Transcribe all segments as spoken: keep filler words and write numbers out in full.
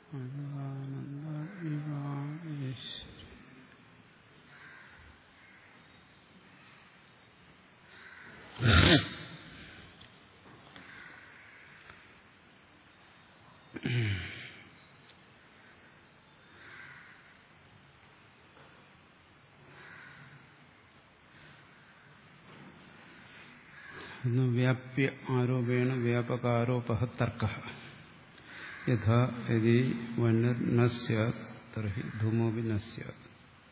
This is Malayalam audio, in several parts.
വ്യാപ്യ ആരോപേണ വ്യാപകാരോപ തർക്ക യഥാ യദി വന്യർ ന സ്യാത് തർഹി ധൂമോപി ന സ്യാത്.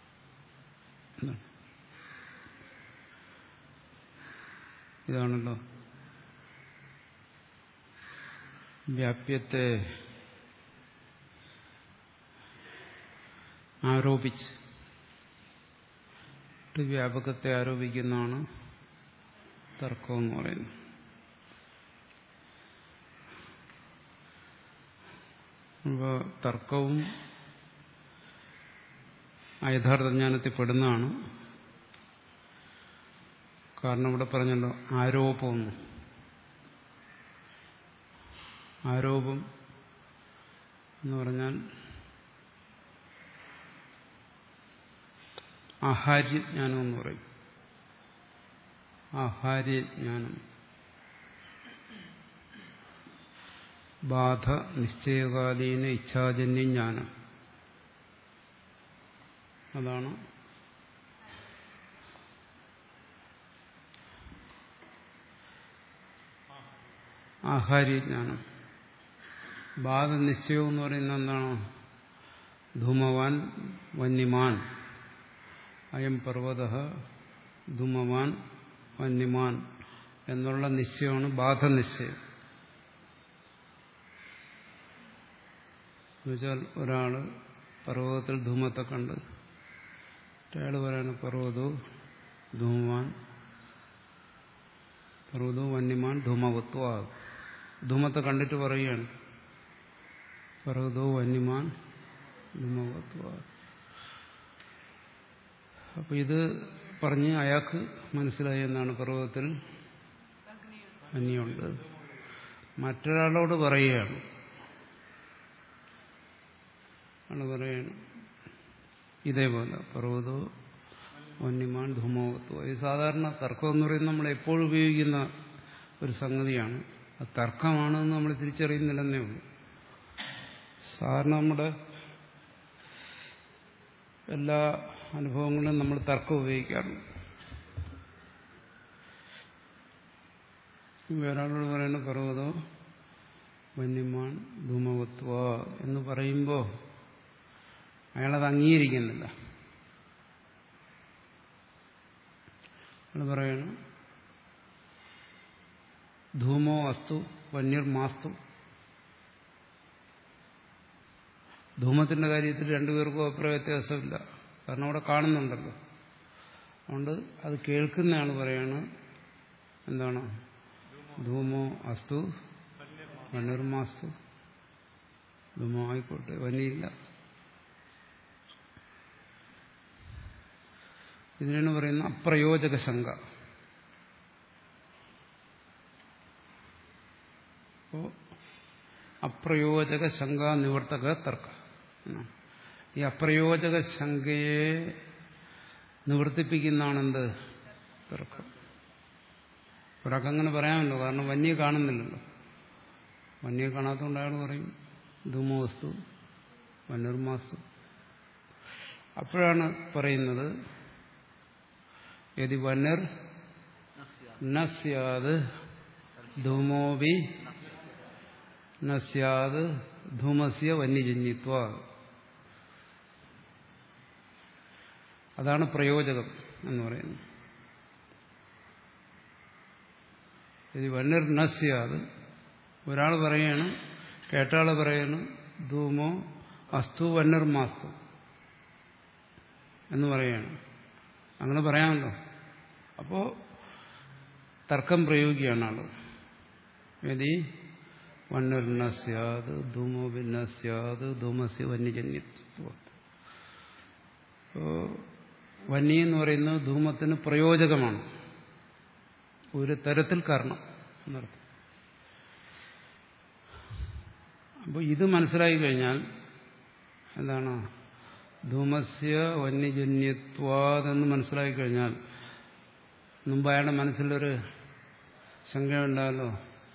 ഇതാണല്ലോ വ്യാപ്യത്തെ ആരോപിച്ച് വ്യാപകത്തെ ആരോപിക്കുന്നതാണ് തർക്കം എന്ന് പറയുന്നത്. അപ്പോൾ തർക്കവും യഥാർത്ഥ ജ്ഞാനത്തിൽ പെടുന്നതാണ്. കാരണം ഇവിടെ പറഞ്ഞല്ലോ ആരോപമൊന്നും. ആരോപം എന്ന് പറഞ്ഞാൽ ആഹാര്യജ്ഞാനം എന്ന് പറയും. ആഹാര്യജ്ഞാനം ബാധ നിശ്ചയകാലീന ഇച്ഛാജന്യ ജ്ഞാനം. അതാണ് ആഹാര്യജ്ഞാനം. ബാധ നിശ്ചയം എന്ന് പറയുന്നത് എന്താണ്? ധൂമവാൻ വന്യമാൻ അയം പർവ്വതഃ ധൂമവാൻ വന്യമാൻ എന്നുള്ള നിശ്ചയമാണ് ബാധനിശ്ചയം. എന്നുവെച്ചാൽ ഒരാള് പർവ്വതത്തിൽ ധൂമത്തെ കണ്ട് അയാൾ പറയാണ് പർവ്വതോ ധൂമവാൻ പർവ്വതോ വന്യമാൻ ധൂമവത്വ. ധൂമത്തെ കണ്ടിട്ട് പറയുകയാണ് പർവ്വതോ വന്യമാൻ ധൂമവത്വ. അപ്പൊ ഇത് പറഞ്ഞ് അയാൾക്ക് മനസ്സിലായി എന്നാണ് പർവ്വതത്തിൽ അഗ്നിയുണ്ട്. മറ്റൊരാളോട് പറയുകയാണ്, ആണ് പറയാണ് ഇതേപോലെ പർവ്വതോ വന്യമാൻ ധൂമവത്വ. ഇത് സാധാരണ തർക്കം എന്ന് പറയുന്നത് നമ്മൾ എപ്പോഴും ഉപയോഗിക്കുന്ന ഒരു സംഗതിയാണ്. അത് തർക്കമാണെന്ന് നമ്മൾ തിരിച്ചറിയുന്നില്ലെന്നേ ഉള്ളൂ. സാധാരണ നമ്മുടെ എല്ലാ അനുഭവങ്ങളിലും നമ്മൾ തർക്കം ഉപയോഗിക്കാറുണ്ട്. ഒരാളോട് പറയുന്ന പർവ്വതോ വന്യമാൻ ധൂമവത്വ എന്ന് പറയുമ്പോൾ അയാളത് അംഗീകരിക്കുന്നില്ല. അയാൾ പറയണം ധൂമോ അസ്തു വന്യർ മാസ്തു. ധൂമത്തിന്റെ കാര്യത്തിൽ രണ്ടുപേർക്കും അഭിപ്രായ വ്യത്യാസമില്ല. കാരണം അവിടെ കാണുന്നുണ്ടല്ലോ. അതുകൊണ്ട് അത് കേൾക്കുന്ന ആൾ പറയാണ് എന്താണ് ധൂമോ അസ്തു വന്യർമാസ്തു. ധൂമോ ആയിക്കോട്ടെ വന്യയില്ല. ഇതിനാണ് പറയുന്ന അപ്രയോജക ശങ്ക. അപ്പോ അപ്രയോജക ശങ്ക നിവർത്തക തർക്ക. ഈ അപ്രയോജക ശങ്കയെ നിവർത്തിപ്പിക്കുന്നതാണെന്ത് തർക്കം. ഒരാൾക്കങ്ങനെ പറയാമല്ലോ. കാരണം വന്യെ കാണുന്നില്ലല്ലോ. വന്യെ കാണാത്തതുകൊണ്ട് അയാൾ പറയും ധൂമോസ്തു വന്യർമാസ്തു. അപ്പോഴാണ് പറയുന്നത് യദി വന്യർ ന സ്യാത് ധൂമോപി ന സ്യാത് ധൂമസ്യ വന്യജന്യത്വ. അതാണ് പ്രയോജകം എന്ന് പറയുന്നത്. യദി വന്യർ ന സ്യാത് ഒരാൾ പറയാണ്, കേട്ടാൾ പറയാണ് ധൂമോ അസ്തു വന്യർമാസ്തു എന്ന് പറയാണ്. അങ്ങനെ പറയാമല്ലോ. അപ്പോ തർക്കം പ്രയോഗിക്കുകയാണ് ആള്. യദി വന്യർ ന സ്യാത് ധൂമോപി ന സ്യാത് ധൂമസ്യ വന്യജന്യത്വം. വന്യ എന്ന് പറയുന്നത് ധൂമത്തിന് പ്രയോജകമാണ്. ഒരു തരത്തിൽ കാരണം എന്നർത്ഥം. അപ്പോൾ ഇത് മനസ്സിലായി കഴിഞ്ഞാൽ എന്താണ് ധൂമസ്യ വന്യജന്യത്വാതെന്ന് മനസ്സിലാക്കി കഴിഞ്ഞാൽ മുമ്പ് അയാളുടെ മനസ്സിലൊരു ശങ്കയുണ്ടായല്ലോ.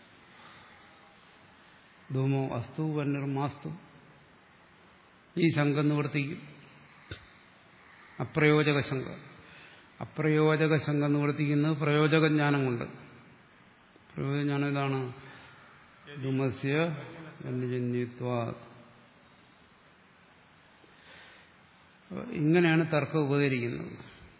ധൂമോ അസ്തു വന്യർമാസ്തു. ഈ ശങ്ക നിവർത്തിക്കും. അപ്രയോജക ശങ്ക. അപ്രയോജക ശങ്ക നിവർത്തിക്കുന്നത് പ്രയോജക ജ്ഞാനം കൊണ്ട്. പ്രയോജകജ്ഞാനം ഇതാണ് ധൂമസ്യ വന്യജന്യത്വാ. ഇങ്ങനെയാണ് തർക്കം ഉപകരിക്കുന്നത്.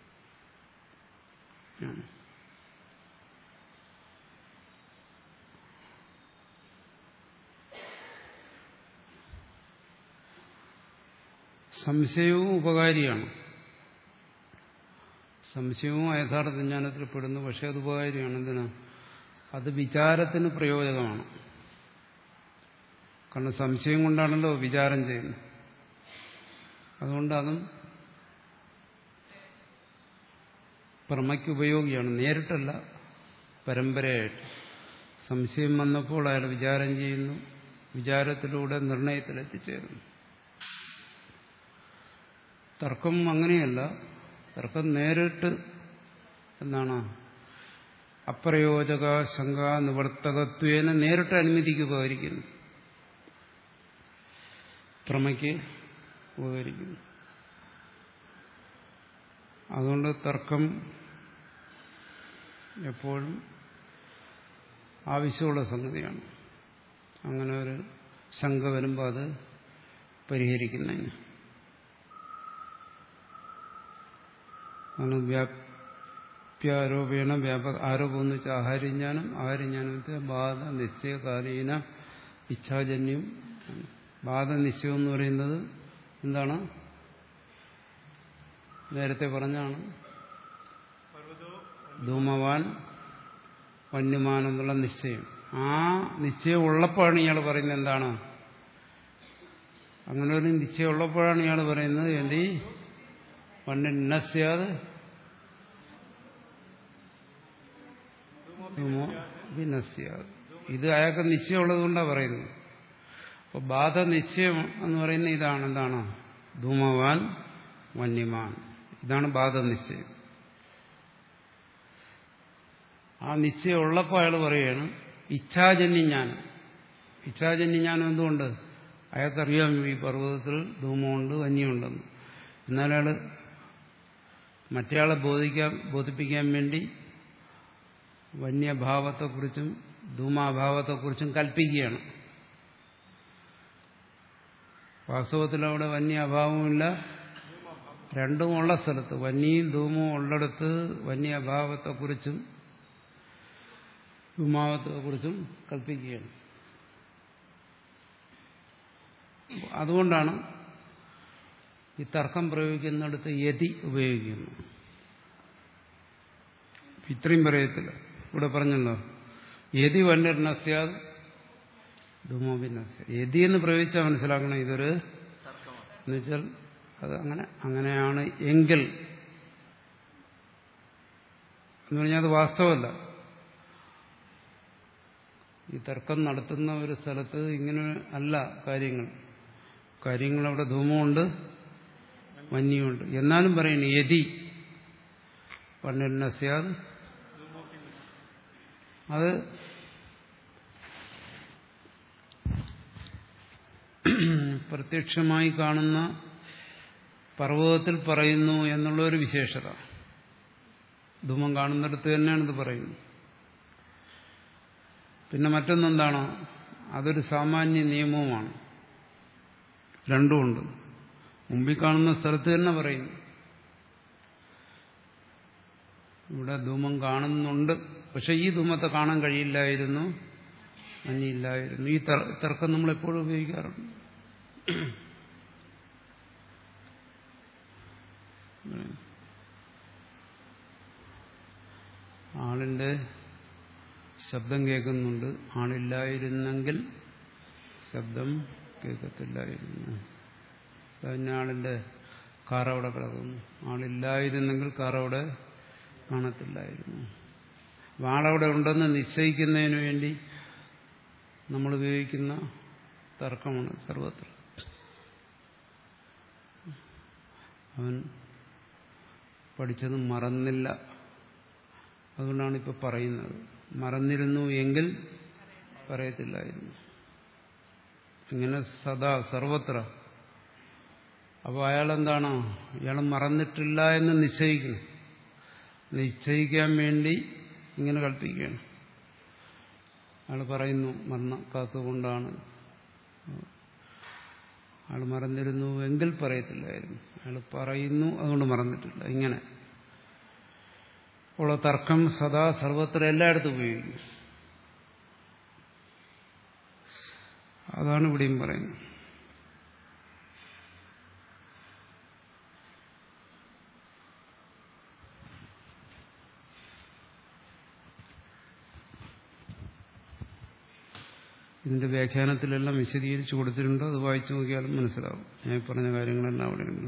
സംശയവും ഉപകാരിയാണ്. സംശയവും യഥാർത്ഥ ജ്ഞാനത്തിൽ പെടുന്നു. പക്ഷെ അത് ഉപകാരിയാണ്. എന്തിനാ? അത് വിചാരത്തിന് പ്രയോജകമാണ്. കാരണം സംശയം കൊണ്ടാണല്ലോ വിചാരം ചെയ്യുന്നത്. അതുകൊണ്ട് അതും പ്രമയ്ക്ക് ഉപയോഗിയാണ്. നേരിട്ടല്ല, പരമ്പരയായിട്ട്. സംശയം വന്നപ്പോൾ അയാൾ വിചാരം ചെയ്യുന്നു. വിചാരത്തിലൂടെ നിർണയത്തിൽ എത്തിച്ചേരുന്നു. തർക്കം അങ്ങനെയല്ല. തർക്കം നേരിട്ട് എന്താണ് അപ്രയോജക ശങ്ക നിവർത്തകത്വേന നേരിട്ട് അനുമതിക്ക് ഉപകരിക്കുന്നു. പ്രമയ്ക്ക് ഉപകരിക്കുന്നു. അതുകൊണ്ട് തർക്കം എപ്പോഴും ആവശ്യമുള്ള സംഗതിയാണ്. അങ്ങനെ ഒരു ശങ്ക വരുമ്പോൾ അത് പരിഹരിക്കുന്നതിന്. വ്യാപ്യാരോപേണ വ്യാപക ആരോപം എന്ന് വെച്ചാൽ ആഹാര്യജ്ഞാനം. ആഹാര്യജ്ഞാനത്തെ ബാധ നിശ്ചയകാലീന ഇച്ഛാജന്യം. ബാധ നിശ്ചയം എന്ന് പറയുന്നത് എന്താണ്? നേരത്തെ പറഞ്ഞാണ്. ധൂമവാൻ വന്യമാൻ എന്നുള്ള നിശ്ചയം. ആ നിശ്ചയം ഉള്ളപ്പോഴാണ് ഇയാൾ പറയുന്നത് എന്താണ്? അങ്ങനെ ഒരു നിശ്ചയം ഉള്ളപ്പോഴാണ് ഇയാൾ പറയുന്നത് എന്റെ വന്യനസ്യാത് ധൂമോ വിനസ്യാത്. ഇത് അയാൾക്ക് നിശ്ചയമുള്ളത് കൊണ്ടാണ് പറയുന്നത്. അപ്പൊ ബാധ നിശ്ചയം എന്ന് പറയുന്ന ഇതാണ്. എന്താണ്? ധൂമവാൻ വന്യമാൻ. ഇതാണ് ബാധ നിശ്ചയം. ആ നിശ്ചയം ഉള്ളപ്പോൾ അയാൾ പറയുകയാണ് ഇച്ഛാജന്യജ്ഞാനം. ഇച്ഛാജന്യജ്ഞാനം എന്തുകൊണ്ട്? അയാൾക്കറിയാം ഈ പർവ്വതത്തിൽ ധൂമമുണ്ട് വന്യമുണ്ടെന്ന്. എന്നാൽ അയാൾ മറ്റേയാളെ ബോധിക്കാൻ ബോധിപ്പിക്കാൻ വേണ്ടി വന്യഭാവത്തെക്കുറിച്ചും ധൂമാഭാവത്തെക്കുറിച്ചും കൽപ്പിക്കുകയാണ്. വാസ്തവത്തിൽ അവിടെ വന്യ അഭാവമില്ല, രണ്ടുമുള്ള സ്ഥലത്ത്, വന്യയും ധൂമവും ഉള്ളിടത്ത് വന്യഭാവത്തെക്കുറിച്ചും ധൂമാവത്തെക്കുറിച്ചും കൽപ്പിക്കുകയാണ്. അതുകൊണ്ടാണ് ഈ തർക്കം പ്രയോഗിക്കുന്നിടത്ത് യതി ഉപയോഗിക്കുന്നു. ഇത്രയും പറയത്തില്ല. ഇവിടെ പറഞ്ഞല്ലോ യതി വന്യർനസ്യാത് ധൂമോഭിനസ്യ. യതി എന്ന് പ്രയോഗിച്ചാൽ മനസ്സിലാക്കണം ഇതൊരു എന്നുവെച്ചാൽ അത് അങ്ങനെ അങ്ങനെയാണ് എങ്കിൽ എന്ന് പറഞ്ഞാൽ അത് വാസ്തവമല്ല. ഈ തർക്കം നടത്തുന്ന ഒരു സ്ഥലത്ത് ഇങ്ങനെ അല്ല കാര്യങ്ങൾ. കാര്യങ്ങൾ അവിടെ ധൂമമുണ്ട് വന്യമുണ്ട്. എന്നാലും പറയുന്നു യതി വന്യർനസ്യാത്. അത് പ്രത്യക്ഷമായി കാണുന്ന പർവ്വതത്തിൽ പറയുന്നു എന്നുള്ള ഒരു വിശേഷത. ധൂമം കാണുന്നിടത്ത് തന്നെയാണ് ഇത് പറയുന്നത്. പിന്നെ മറ്റൊന്നെന്താണ്? അതൊരു സാമാന്യ നിയമവുമാണ്. രണ്ടുമുണ്ട്. മുമ്പിൽ കാണുന്ന സ്ഥലത്ത് തന്നെ പറയുന്നു. ഇവിടെ ധൂമം കാണുന്നുണ്ട്, പക്ഷെ ഈ ധൂമത്തെ കാണാൻ കഴിയില്ലായിരുന്നു, അന്യില്ലായിരുന്നു. ഈ തർക്കം നമ്മളെപ്പോഴും ഉപയോഗിക്കാറുണ്ട്. ആളിന്റെ ശബ്ദം കേൾക്കുന്നുണ്ട്, ആളില്ലായിരുന്നെങ്കിൽ ശബ്ദം കേൾക്കത്തില്ലായിരുന്നു. പിന്നെ ആളിന്റെ കാറവിടെ കിടക്കുന്നു, ആളില്ലായിരുന്നെങ്കിൽ കാറവിടെ കാണത്തില്ലായിരുന്നു. ആളവിടെ ഉണ്ടെന്ന് നിശ്ചയിക്കുന്നതിന് വേണ്ടി നമ്മൾ ഉപയോഗിക്കുന്ന തർക്കമാണ് സർവത്ര. അവൻ പഠിച്ചത് മറന്നില്ല. അതുകൊണ്ടാണ് ഇപ്പോൾ പറയുന്നത്. മറന്നിരുന്നു എങ്കിൽ പറയത്തില്ലായിരുന്നു. ഇങ്ങനെ സദാ സർവത്ര. അപ്പോൾ അയാളെന്താണ്? ഇയാൾ മറന്നിട്ടില്ല എന്ന് നിശ്ചയിക്കണം. നിശ്ചയിക്കാൻ വേണ്ടി ഇങ്ങനെ കൽപ്പിക്കുകയാണ്. അയാൾ പറയുന്നു മറക്കാത്തതുകൊണ്ടാണ്. അയാൾ മറന്നിരുന്നു എങ്കിൽ പറയത്തില്ലായിരുന്നു. അയാൾ പറയുന്നു അതുകൊണ്ട് മറന്നിട്ടില്ല. ഇങ്ങനെ ഉള്ള തർക്കം സദാ സർവത്ര എല്ലായിടത്തും ഉപയോഗിക്കും. അതാണ് ഇവിടെയും പറയുന്നത്. ഇതിന്റെ വ്യാഖ്യാനത്തിലെല്ലാം വിശദീകരിച്ചു കൊടുത്തിട്ടുണ്ട്. അത് വായിച്ചു നോക്കിയാലും മനസ്സിലാവും. ഞാൻ പറഞ്ഞ കാര്യങ്ങളെല്ലാം അവിടെ ഉണ്ട്.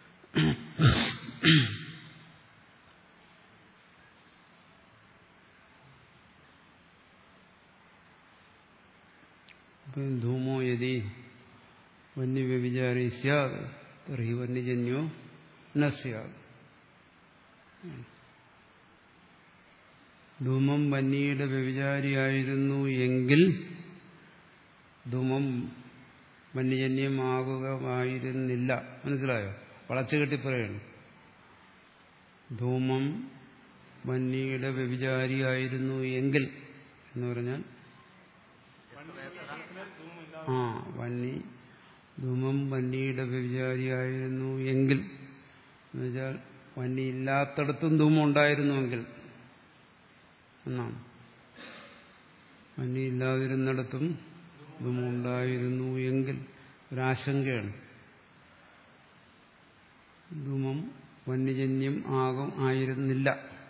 ധൂമോ യതി വന്യവ്യഭിചാരി സ്യാത് തർഹി വന്യജന്യോ ന സ്യാത്. ധൂമം വന്യയുടെ വ്യഭിചാരിയായിരുന്നു എങ്കിൽ ധൂമം വന്യജന്യമാകുകയായിരുന്നില്ല. മനസ്സിലായോ? വളച്ചു കെട്ടി പറയണം. ധൂമം വന്യയുടെ വ്യഭിചാരിയായിരുന്നു എങ്കിൽ എന്ന് പറഞ്ഞാൽ ആ വന്നി ധൂമം വന്യയുടെ വ്യഭിചാരിയായിരുന്നു എങ്കിൽ എന്നുവെച്ചാൽ വന്നി ഇല്ലാത്തടത്തും ധൂമം ഉണ്ടായിരുന്നുവെങ്കിൽ എന്നാണ്. വന്നി ഇല്ലാതിരുന്നിടത്തും ധൂമം ഉണ്ടായിരുന്നു എങ്കിൽ ഒരാശങ്കയാണ്. ധൂമം വന്യജന്യം ആകും ആയിരുന്നില്ല.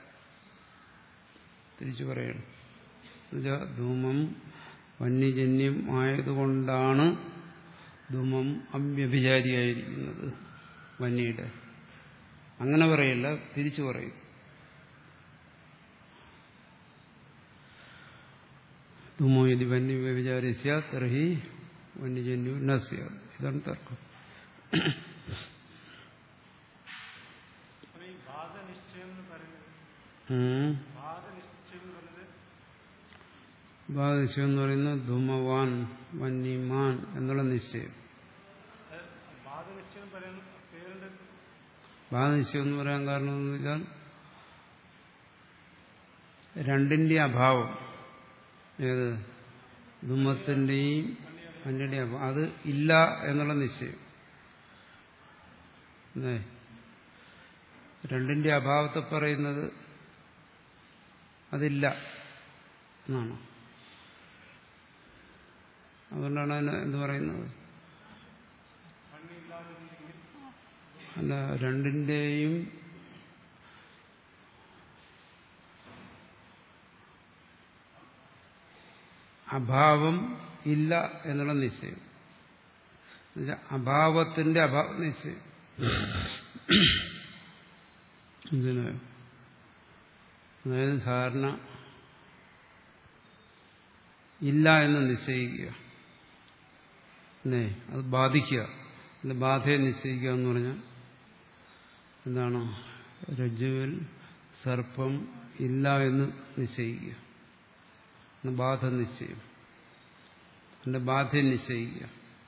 തിരിച്ചു പറയണം. എന്നുവെച്ചാൽ ധൂമം വന്യജന്യം ആയതുകൊണ്ടാണ് ധൂമം അവ്യഭിചാരിയായിരിക്കുന്നത് വന്യയുടെ. അങ്ങനെ പറയില്ല, തിരിച്ചു പറയും. ധൂമോ യതി വന്യവ്യഭിചാരി സ്യാത് തർഹി വന്യജന്യോ ന സ്യാത്. ഇതാണ് തർക്കം. ബാധനിശ്ചയം എന്ന് പറയുന്നത് ധൂമവാൻ വന്യമാൻ എന്നുള്ള നിശ്ചയം. ബാധനിശ്ചയം എന്ന് പറയാൻ കാരണം എന്ന് വെച്ചാൽ രണ്ടിന്റെ അഭാവം. ഏത്? ധൂമത്തിന്റെയും വന്യയുടെയും അഭാവം. അത് ഇല്ല എന്നുള്ള നിശ്ചയം. രണ്ടിന്റെ അഭാവത്തെ പറയുന്നത് അതില്ല എന്നാണ്. അതുകൊണ്ടാണ് അതിന് എന്ത് പറയുന്നത്? അല്ല, രണ്ടിന്റെയും അഭാവം ഇല്ല എന്നുള്ള നിശ്ചയം. അഭാവത്തിന്റെ അഭാവ നിശ്ചയം. അതായത് സാധാരണ ഇല്ല എന്ന് നിശ്ചയിക്കുക, അല്ലേ? അത് ബാധിക്കുക, അല്ല ബാധയെ നിശ്ചയിക്കുക എന്ന് പറഞ്ഞാൽ എന്താണ്? രജ്ജുവിൽ സർപ്പം ഇല്ല എന്ന് നിശ്ചയിക്കുക, ബാധ നിശ്ചയം. അതിന്റെ ബാധയെ നിശ്ചയിക്കുക,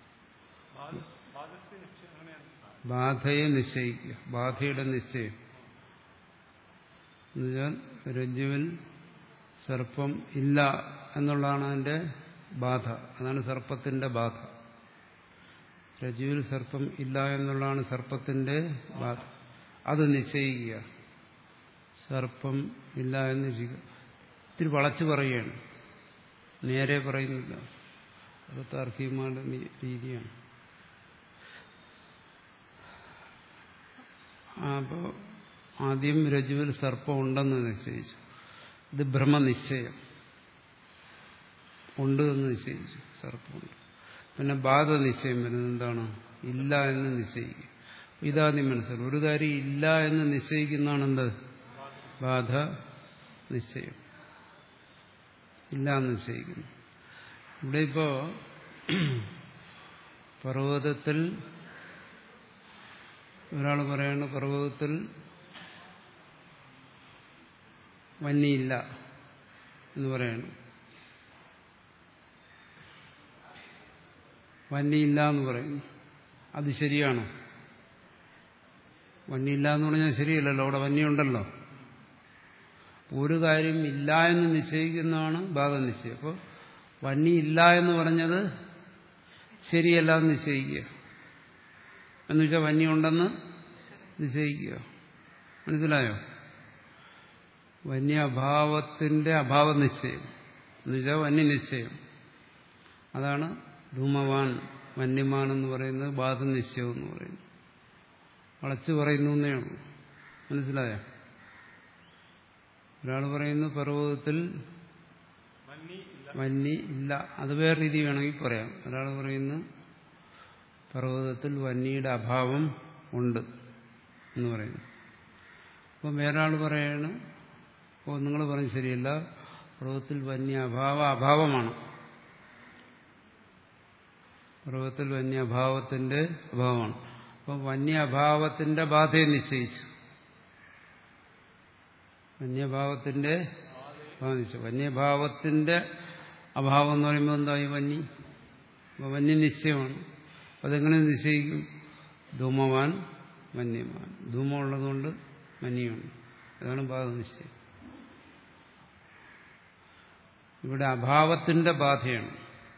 ബാധയെ നിശ്ചയിക്കുക, ബാധയുടെ നിശ്ചയം എന്നുവെച്ചാൽ രജ്ജുവിൽ സർപ്പം ഇല്ല എന്നുള്ളതാണ് അതിന്റെ ബാധ. അതാണ് സർപ്പത്തിന്റെ ബാധ. രജ്ജുവിൽ സർപ്പം ഇല്ല എന്നുള്ളതാണ് സർപ്പത്തിന്റെ ബാധ. അത് നിശ്ചയിക്കുക. സർപ്പം ഇല്ല എന്ന് നിശ്ചയിക്കുക. ഇത്തിരി വളച്ചു പറയുകയാണ്, നേരെ പറയുന്നില്ല. അത് താർക്കികമാരുടെ രീതിയാണ്. അപ്പോൾ ആദ്യം രജ്ജുവിൽ സർപ്പം ഉണ്ടെന്ന് നിശ്ചയിച്ചു. ഇത് ഭ്രമനിശ്ചയം. ഉണ്ട് എന്ന് നിശ്ചയിച്ചു, സർപ്പമുണ്ട്. പിന്നെ ബാധ നിശ്ചയം വരുന്നത് എന്താണ്? ഇല്ല എന്ന് നിശ്ചയിക്കും. ഇതാദ്യം മനസ്സിലാവും. ഒരു കാര്യം ഇല്ല എന്ന് നിശ്ചയിക്കുന്നതാണ് എന്ത്? ബാധ നിശ്ചയം. ഇല്ല എന്ന് നിശ്ചയിക്കുന്നു. ഇവിടെ ഇപ്പോ പർവ്വതത്തിൽ ഒരാൾ പറയാണ് പർവ്വതത്തിൽ വന്നിയില്ല എന്ന് പറയാണ്. വന്നിയില്ല എന്ന് പറയുന്നു. അത് ശരിയാണോ? വന്നിയില്ല എന്ന് പറഞ്ഞാൽ ശരിയല്ലല്ലോ, അവിടെ വന്നിയുണ്ടല്ലോ. ഒരു കാര്യം ഇല്ല എന്ന് നിശ്ചയിക്കുന്നതാണ് ബാധനിശ്ചയം. അപ്പോൾ വന്നിയില്ല എന്ന് പറഞ്ഞത് ശരിയല്ല എന്ന് നിശ്ചയിക്കുക എന്നുവെച്ചാൽ വന്യുണ്ടെന്ന് നിശ്ചയിക്കുക. മനസ്സിലായോ? വന്യഭാവത്തിന്റെ അഭാവ നിശ്ചയം എന്നുവെച്ചാൽ വന്യനിശ്ചയം. അതാണ് ധൂമവാൻ വന്യമാൻ എന്ന് പറയുന്നത് ബാധനിശ്ചയം എന്ന് പറയുന്നത്. വളച്ചു പറയുന്നു എന്നേ ഉള്ളൂ. മനസ്സിലായോ? ഒരാൾ പറയുന്നു പർവ്വതത്തിൽ വന്നി ഇല്ല, അത് വേറെ രീതി വേണമെങ്കിൽ പറയാം. ഒരാൾ പറയുന്നു പർവ്വതത്തിൽ വന്നിയുടെ അഭാവം ഉണ്ട് എന്ന് പറയുന്നു. അപ്പം വേറൊരാൾ പറയാണ്, ഓ നിങ്ങൾ പറഞ്ഞ് ശരിയല്ല, പർവ്വതത്തിൽ വന്യ അഭാവ അഭാവമാണ്. പർവ്വതത്തിൽ വന്യ അഭാവത്തിന്റെ അഭാവമാണ്. അപ്പം വന്യ അഭാവത്തിന്റെ ബാധയെ നിശ്ചയിച്ചു. വന്യഭാവത്തിന്റെ വന്യഭാവത്തിന്റെ അഭാവം എന്ന് പറയുമ്പോൾ എന്തായി? വന്നി. അപ്പോൾ വന്യ നിശ്ചയമാണ്. അതെങ്ങനെ നിശ്ചയിക്കും? ധൂമവാൻ വന്യമാൻ. ധൂമം ഉള്ളതുകൊണ്ട് വന്യമാണ്. അതാണ് ബാധനിശ്ചയം. ഇവിടെ അഭാവത്തിന്റെ ബാധയാണ്.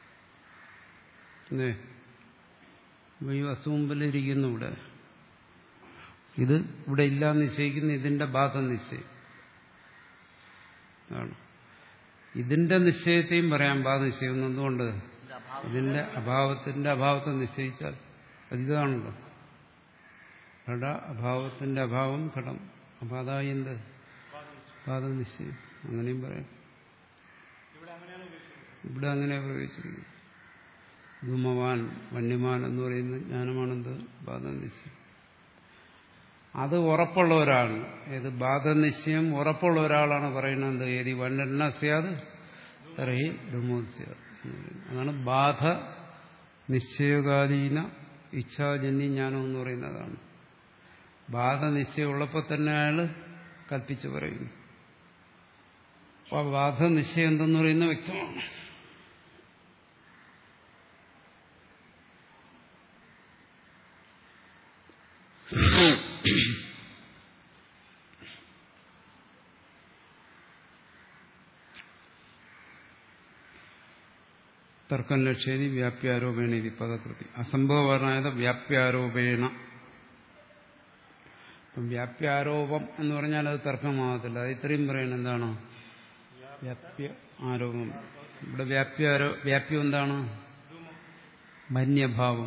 ഈ വസ്തു മുമ്പിലിരിക്കുന്നു. ഇവിടെ ഇത് ഇവിടെ ഇല്ല നിശ്ചയിക്കുന്ന ഇതിന്റെ ബാധ നിശ്ചയം ആണ്. ഇതിന്റെ നിശ്ചയത്തെയും പറയാം ബാധ നിശ്ചയം. എന്തുകൊണ്ട്? ഇതിന്റെ അഭാവത്തിന്റെ അഭാവത്തെ നിശ്ചയിച്ചാൽ അതിതാണല്ലോ. ഘട അഭാവത്തിന്റെ അഭാവം ഘടം. അപ്പൊ അതായി എന്ത്? ബാധ നിശ്ചയം. അങ്ങനെയും പറയാം. ഇവിടെ അങ്ങനെ പ്രവേശിക്കുന്നു. ധൂമവാൻ വന്യമാൻ എന്ന് പറയുന്ന ജ്ഞാനമാണെന്ത്? ബാധ നിശ്ചയം. അത് ഉറപ്പുള്ള ഒരാളാണ്. ഏത്? ബാധനിശ്ചയം ഉറപ്പുള്ള ഒരാളാണ് പറയുന്നത്. ഏത്? വന്നന്ന സ്യാത് തർഹി ധൂമോസ്യാത്. അതാണ് ബാധ നിശ്ചയകാലീന ഇച്ഛാജന്യ ജ്ഞാനം എന്ന് പറയുന്നതാണ്. ബാധ നിശ്ചയം ഉള്ളപ്പോൾ തന്നെ അയാൾ കൽപ്പിച്ച് പറയുന്നു. അപ്പോൾ ബാധ നിശ്ചയം എന്തെന്ന് പറയുന്നത് വ്യക്തമാണ്. തർക്കം ലക്ഷ്യേതി വ്യാപ്യാരോപേണ ഇത് പദകൃതി. അസംഭവമായത് വ്യാപ്യാരോപേണ. അപ്പം വ്യാപ്യാരോപം എന്ന് പറഞ്ഞാൽ അത് തർക്കമാകത്തില്ല. അത് ഇത്രയും പറയണം. എന്താണ് വ്യാപ്യ ആരോപം? ഇവിടെ വ്യാപ്യാരോ വ്യാപ്യം എന്താണ്? വന്യഭാവം.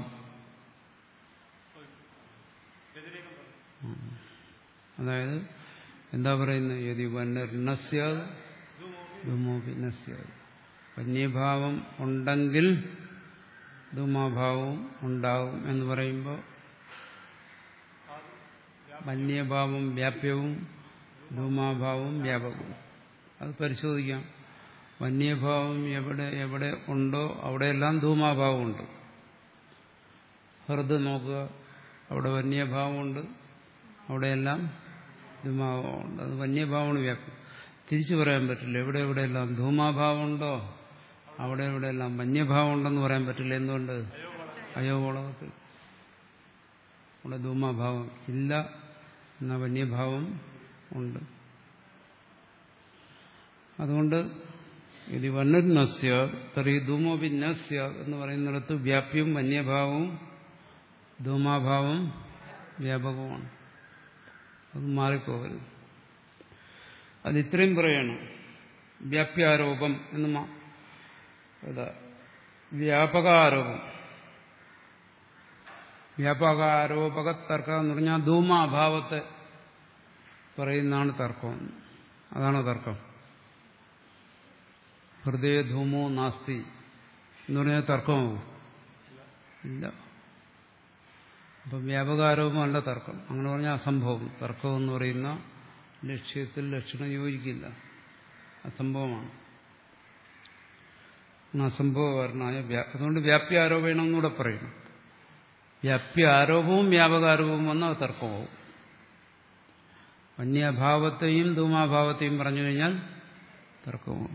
അതായത് എന്താ പറയുന്നത്? യതി വന്നർണസ്യാത് ധൂമോപി നസ്യാത്. വന്യഭാവം ഉണ്ടെങ്കിൽ ധൂമാഭാവവും ഉണ്ടാവും എന്ന് പറയുമ്പോൾ വന്യഭാവം വ്യാപ്യവും ധൂമാഭാവവും വ്യാപകവും. അത് പരിശോധിക്കാം. വന്യഭാവം എവിടെ എവിടെ ഉണ്ടോ അവിടെയെല്ലാം ധൂമാഭാവമുണ്ട്. ഹൃദ് നോക്കുക, അവിടെ വന്യഭാവമുണ്ട്, അവിടെയെല്ലാം ധൂമാഭാവമുണ്ട്. അത് വന്യഭാവമാണ് വ്യാപ്യം. തിരിച്ചു പറയാൻ പറ്റില്ല. എവിടെ എവിടെയെല്ലാം ധൂമാഭാവമുണ്ടോ അവിടെ എവിടെയെല്ലാം വന്യഭാവം ഉണ്ടെന്ന് പറയാൻ പറ്റില്ല. എന്തുകൊണ്ട്? അയോഗോളകത്തിൽ അവിടെ ധൂമാഭാവം ഇല്ല, എന്ന വന്യഭാവം ഉണ്ട്. അതുകൊണ്ട് ഇത് വന്നസ്യ തറി ധൂമോപി നസ്യ എന്ന് പറയുന്നിടത്ത് വ്യാപ്യവും വന്യഭാവവും ധൂമാഭാവം വ്യാപകവുമാണ്. അത് മാറിപ്പോകരുത്. അത് ഇത്രയും പറയണം. വ്യാപ്യാരോപം എന്ന് വ്യാപകാരോപം. വ്യാപകാരോപക തർക്കം എന്ന് പറഞ്ഞാൽ ധൂമാഭാവത്തെ പറയുന്നതാണ് തർക്കം. അതാണ് തർക്കം. ഹൃദയ ധൂമോ നാസ്തി എന്ന് പറഞ്ഞാൽ തർക്കമാവും ഇല്ല. അപ്പം വ്യാപകാരോപമല്ല തർക്കം. അങ്ങനെ പറഞ്ഞാൽ അസംഭവം. തർക്കം എന്ന് പറയുന്ന ലക്ഷ്യത്തിൽ ലക്ഷണം യോജിക്കില്ല, അസംഭവമാണ്. അസംഭവകാരനായ അതുകൊണ്ട് വ്യാപ്യാരോപണം എന്നൂടെ പറയണം. വ്യാപ്യ ആരോപവും വ്യാപകാരോപവും വന്നാൽ തർക്കമാവും. വന്യഭാവത്തെയും ധൂമാഭാവത്തെയും പറഞ്ഞു കഴിഞ്ഞാൽ തർക്കമാവും.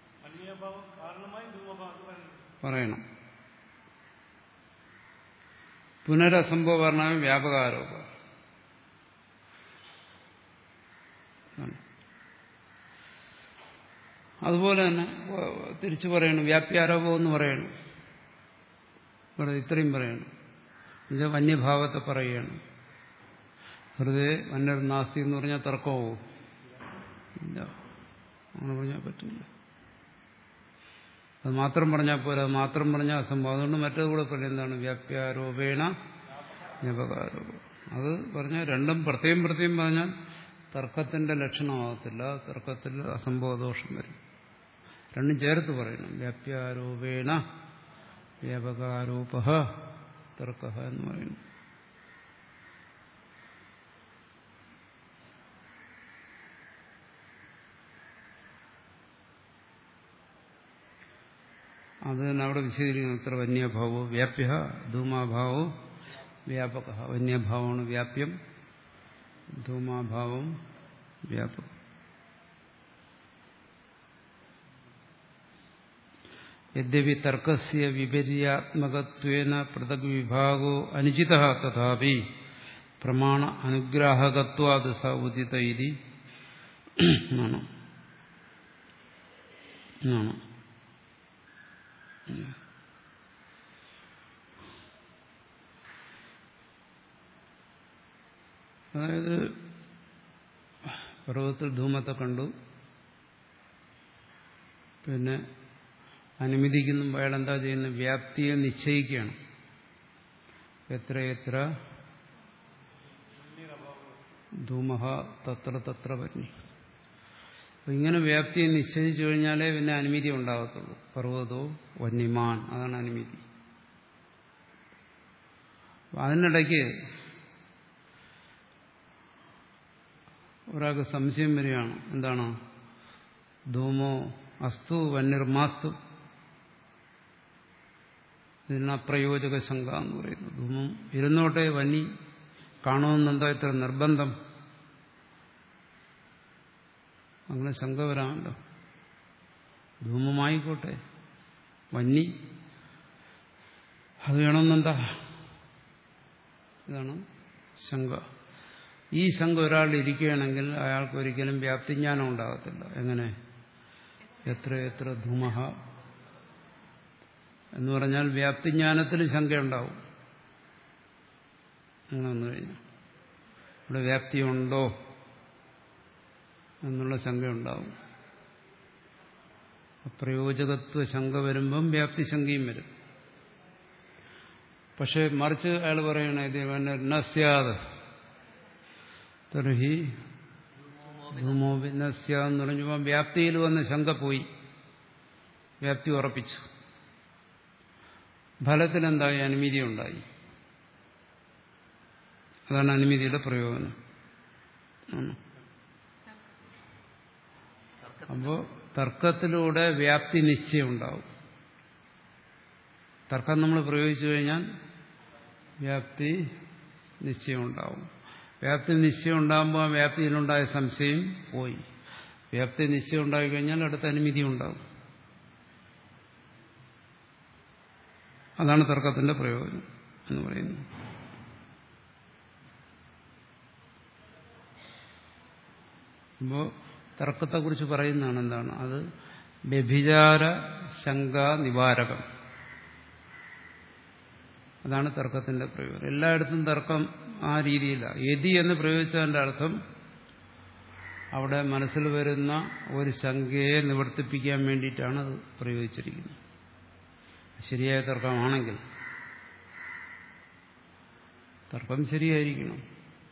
പറയണം. പുനരസംഭവ പറഞ്ഞാൽ വ്യാപകാരോപ. അതുപോലെ തന്നെ തിരിച്ചു പറയണം. വ്യാപ്യാരോപം എന്ന് പറയണം. ഇത്രയും പറയണം. ഇത് വന്യഭാവത്തെ പറയുകയാണ്. വെറുതെ വന്യർ നാസ്തി എന്ന് പറഞ്ഞാൽ തർക്കമാവോ? ഇല്ല, അങ്ങനെ പറഞ്ഞാൽ പറ്റില്ല. അത് മാത്രം പറഞ്ഞാൽ പോലെ, അത് മാത്രം പറഞ്ഞാൽ അസംഭവം. അതുകൊണ്ട് മറ്റേത് കൂടെ പറയുന്നത് എന്താണ്? വ്യാപ്യാരോപേണ വ്യാപകാരോപം. അത് പറഞ്ഞാൽ രണ്ടും പ്രത്യേകം പ്രത്യേകം പറഞ്ഞാൽ തർക്കത്തിന്റെ ലക്ഷണമാകത്തില്ല. തർക്കത്തിൽ അസംഭവദോഷം വരും. രണ്ടും ചേർത്ത് പറയണം. വ്യാപ്യാരോപേണ വ്യാപകാരോപ തർക്ക എന്ന് പറയുന്നു. അത് തന്നെ അവിടെ വിശദീകരിക്കുന്നു. ഇത്ര വന്യഭാവോ വ്യാപ്യ ധൂമാഭാവോ വ്യാപക. വന്യഭാവമാണ് വ്യാപ്യം, ധൂമാഭാവം വ്യാപകം. യദ്യപി തർക്കസ്യ വിപര്യാത്മകത്വേന പൃഥക് വിഭാഗോ അനുചിതഃ തഥാപി പ്രമാണ അനുഗ്രാഹകത്വാത് സ ഉദിത ഇതി ആണ്. അതായത് പർവ്വതത്തിൽ ധൂമത്തെ കണ്ടു, പിന്നെ അനുമതിക്കുന്നു. അയാൾ എന്താ ചെയ്യുന്നത്? വ്യാപ്തിയെ നിശ്ചയിക്കുകയാണ്. എത്ര എത്ര ധൂമഹ തത്ര തത്ര പത്നി. അപ്പൊ ഇങ്ങനെ വ്യാപ്തിയെ നിശ്ചയിച്ചു കഴിഞ്ഞാലേ പിന്നെ അനുമതി ഉണ്ടാകത്തുള്ളൂ. പർവ്വതോ വന്യമാൻ, അതാണ് അനുമതി. അതിനിടയ്ക്ക് ഒരാൾക്ക് സംശയം വരികയാണ്. എന്താണ്? ധൂമോ അസ്തു വന്യർമാസ്തു. ഇതിന് അപ്രയോജക ശങ്ക എന്ന് പറയുന്നു. ധൂമം ഇരുന്നോട്ടെ, വന്നി കാണുമെന്നെന്താ ഇത്ര നിർബന്ധം? അങ്ങനെ ശങ്ക വരാമല്ലോ. ധൂമമായിക്കോട്ടെ, വന്നി അത് വേണമെന്നെന്താ? ഇതാണ് ശങ്ക. ഈ ശങ്ക ഒരാൾ ഇരിക്കുകയാണെങ്കിൽ അയാൾക്ക് ഒരിക്കലും വ്യാപ്തിജ്ഞാനം ഉണ്ടാകത്തില്ല. എങ്ങനെ? എത്ര എത്ര ധൂമഹ എന്ന് പറഞ്ഞാൽ വ്യാപ്തിജ്ഞാനത്തിൽ ശങ്കയുണ്ടാവും. അങ്ങനെ വന്നു കഴിഞ്ഞാൽ ഇവിടെ വ്യാപ്തിയുണ്ടോ എന്നുള്ള ശങ്കയുണ്ടാവും. അപ്രയോജകത്വ ശങ്ക വരുമ്പം വ്യാപ്തി ശങ്കയും വരും. പക്ഷെ മറിച്ച് അയാൾ പറയണ ഇത് നസ്യാത് തർഹി ധൂമോപി നസ്യാന്ന് പറഞ്ഞപ്പോൾ വ്യാപ്തിയിൽ വന്ന് ശങ്ക പോയി, വ്യാപ്തി ഉറപ്പിച്ചു. ഫലത്തിലെന്തായി? അനുമതി ഉണ്ടായി. അതാണ് അനുമതിയുടെ പ്രയോജനം. അപ്പോ തർക്കത്തിലൂടെ വ്യാപ്തി നിശ്ചയം ഉണ്ടാവും. തർക്കം നമ്മൾ പ്രയോഗിച്ചു കഴിഞ്ഞാൽ വ്യാപ്തി നിശ്ചയം ഉണ്ടാവും. വ്യാപ്തി നിശ്ചയം ഉണ്ടാകുമ്പോൾ ആ വ്യാപ്തിയിലുണ്ടായ സംശയം പോയി. വ്യാപ്തി നിശ്ചയം ഉണ്ടായിക്കഴിഞ്ഞാൽ അടുത്ത അനുമതി ഉണ്ടാവും. അതാണ് തർക്കത്തിന്റെ പ്രയോജനം എന്ന് പറയുന്നത്. അപ്പോൾ തർക്കത്തെക്കുറിച്ച് പറയുന്നതാണ് എന്താണ്? അത് വ്യഭിചാര ശങ്ക നിവാരകം. അതാണ് തർക്കത്തിന്റെ പ്രയോജനം. എല്ലായിടത്തും തർക്കം ആ രീതിയിലാണ്. യതി എന്ന് പ്രയോഗിച്ചതിന്റെ അർത്ഥം അവിടെ മനസ്സിൽ വരുന്ന ഒരു ശങ്കയെ നിവർത്തിപ്പിക്കാൻ വേണ്ടിയിട്ടാണ് അത് പ്രയോഗിച്ചിരിക്കുന്നത്. ശരിയായ തർക്കമാണെങ്കിൽ തർക്കം ശരിയായിരിക്കണം.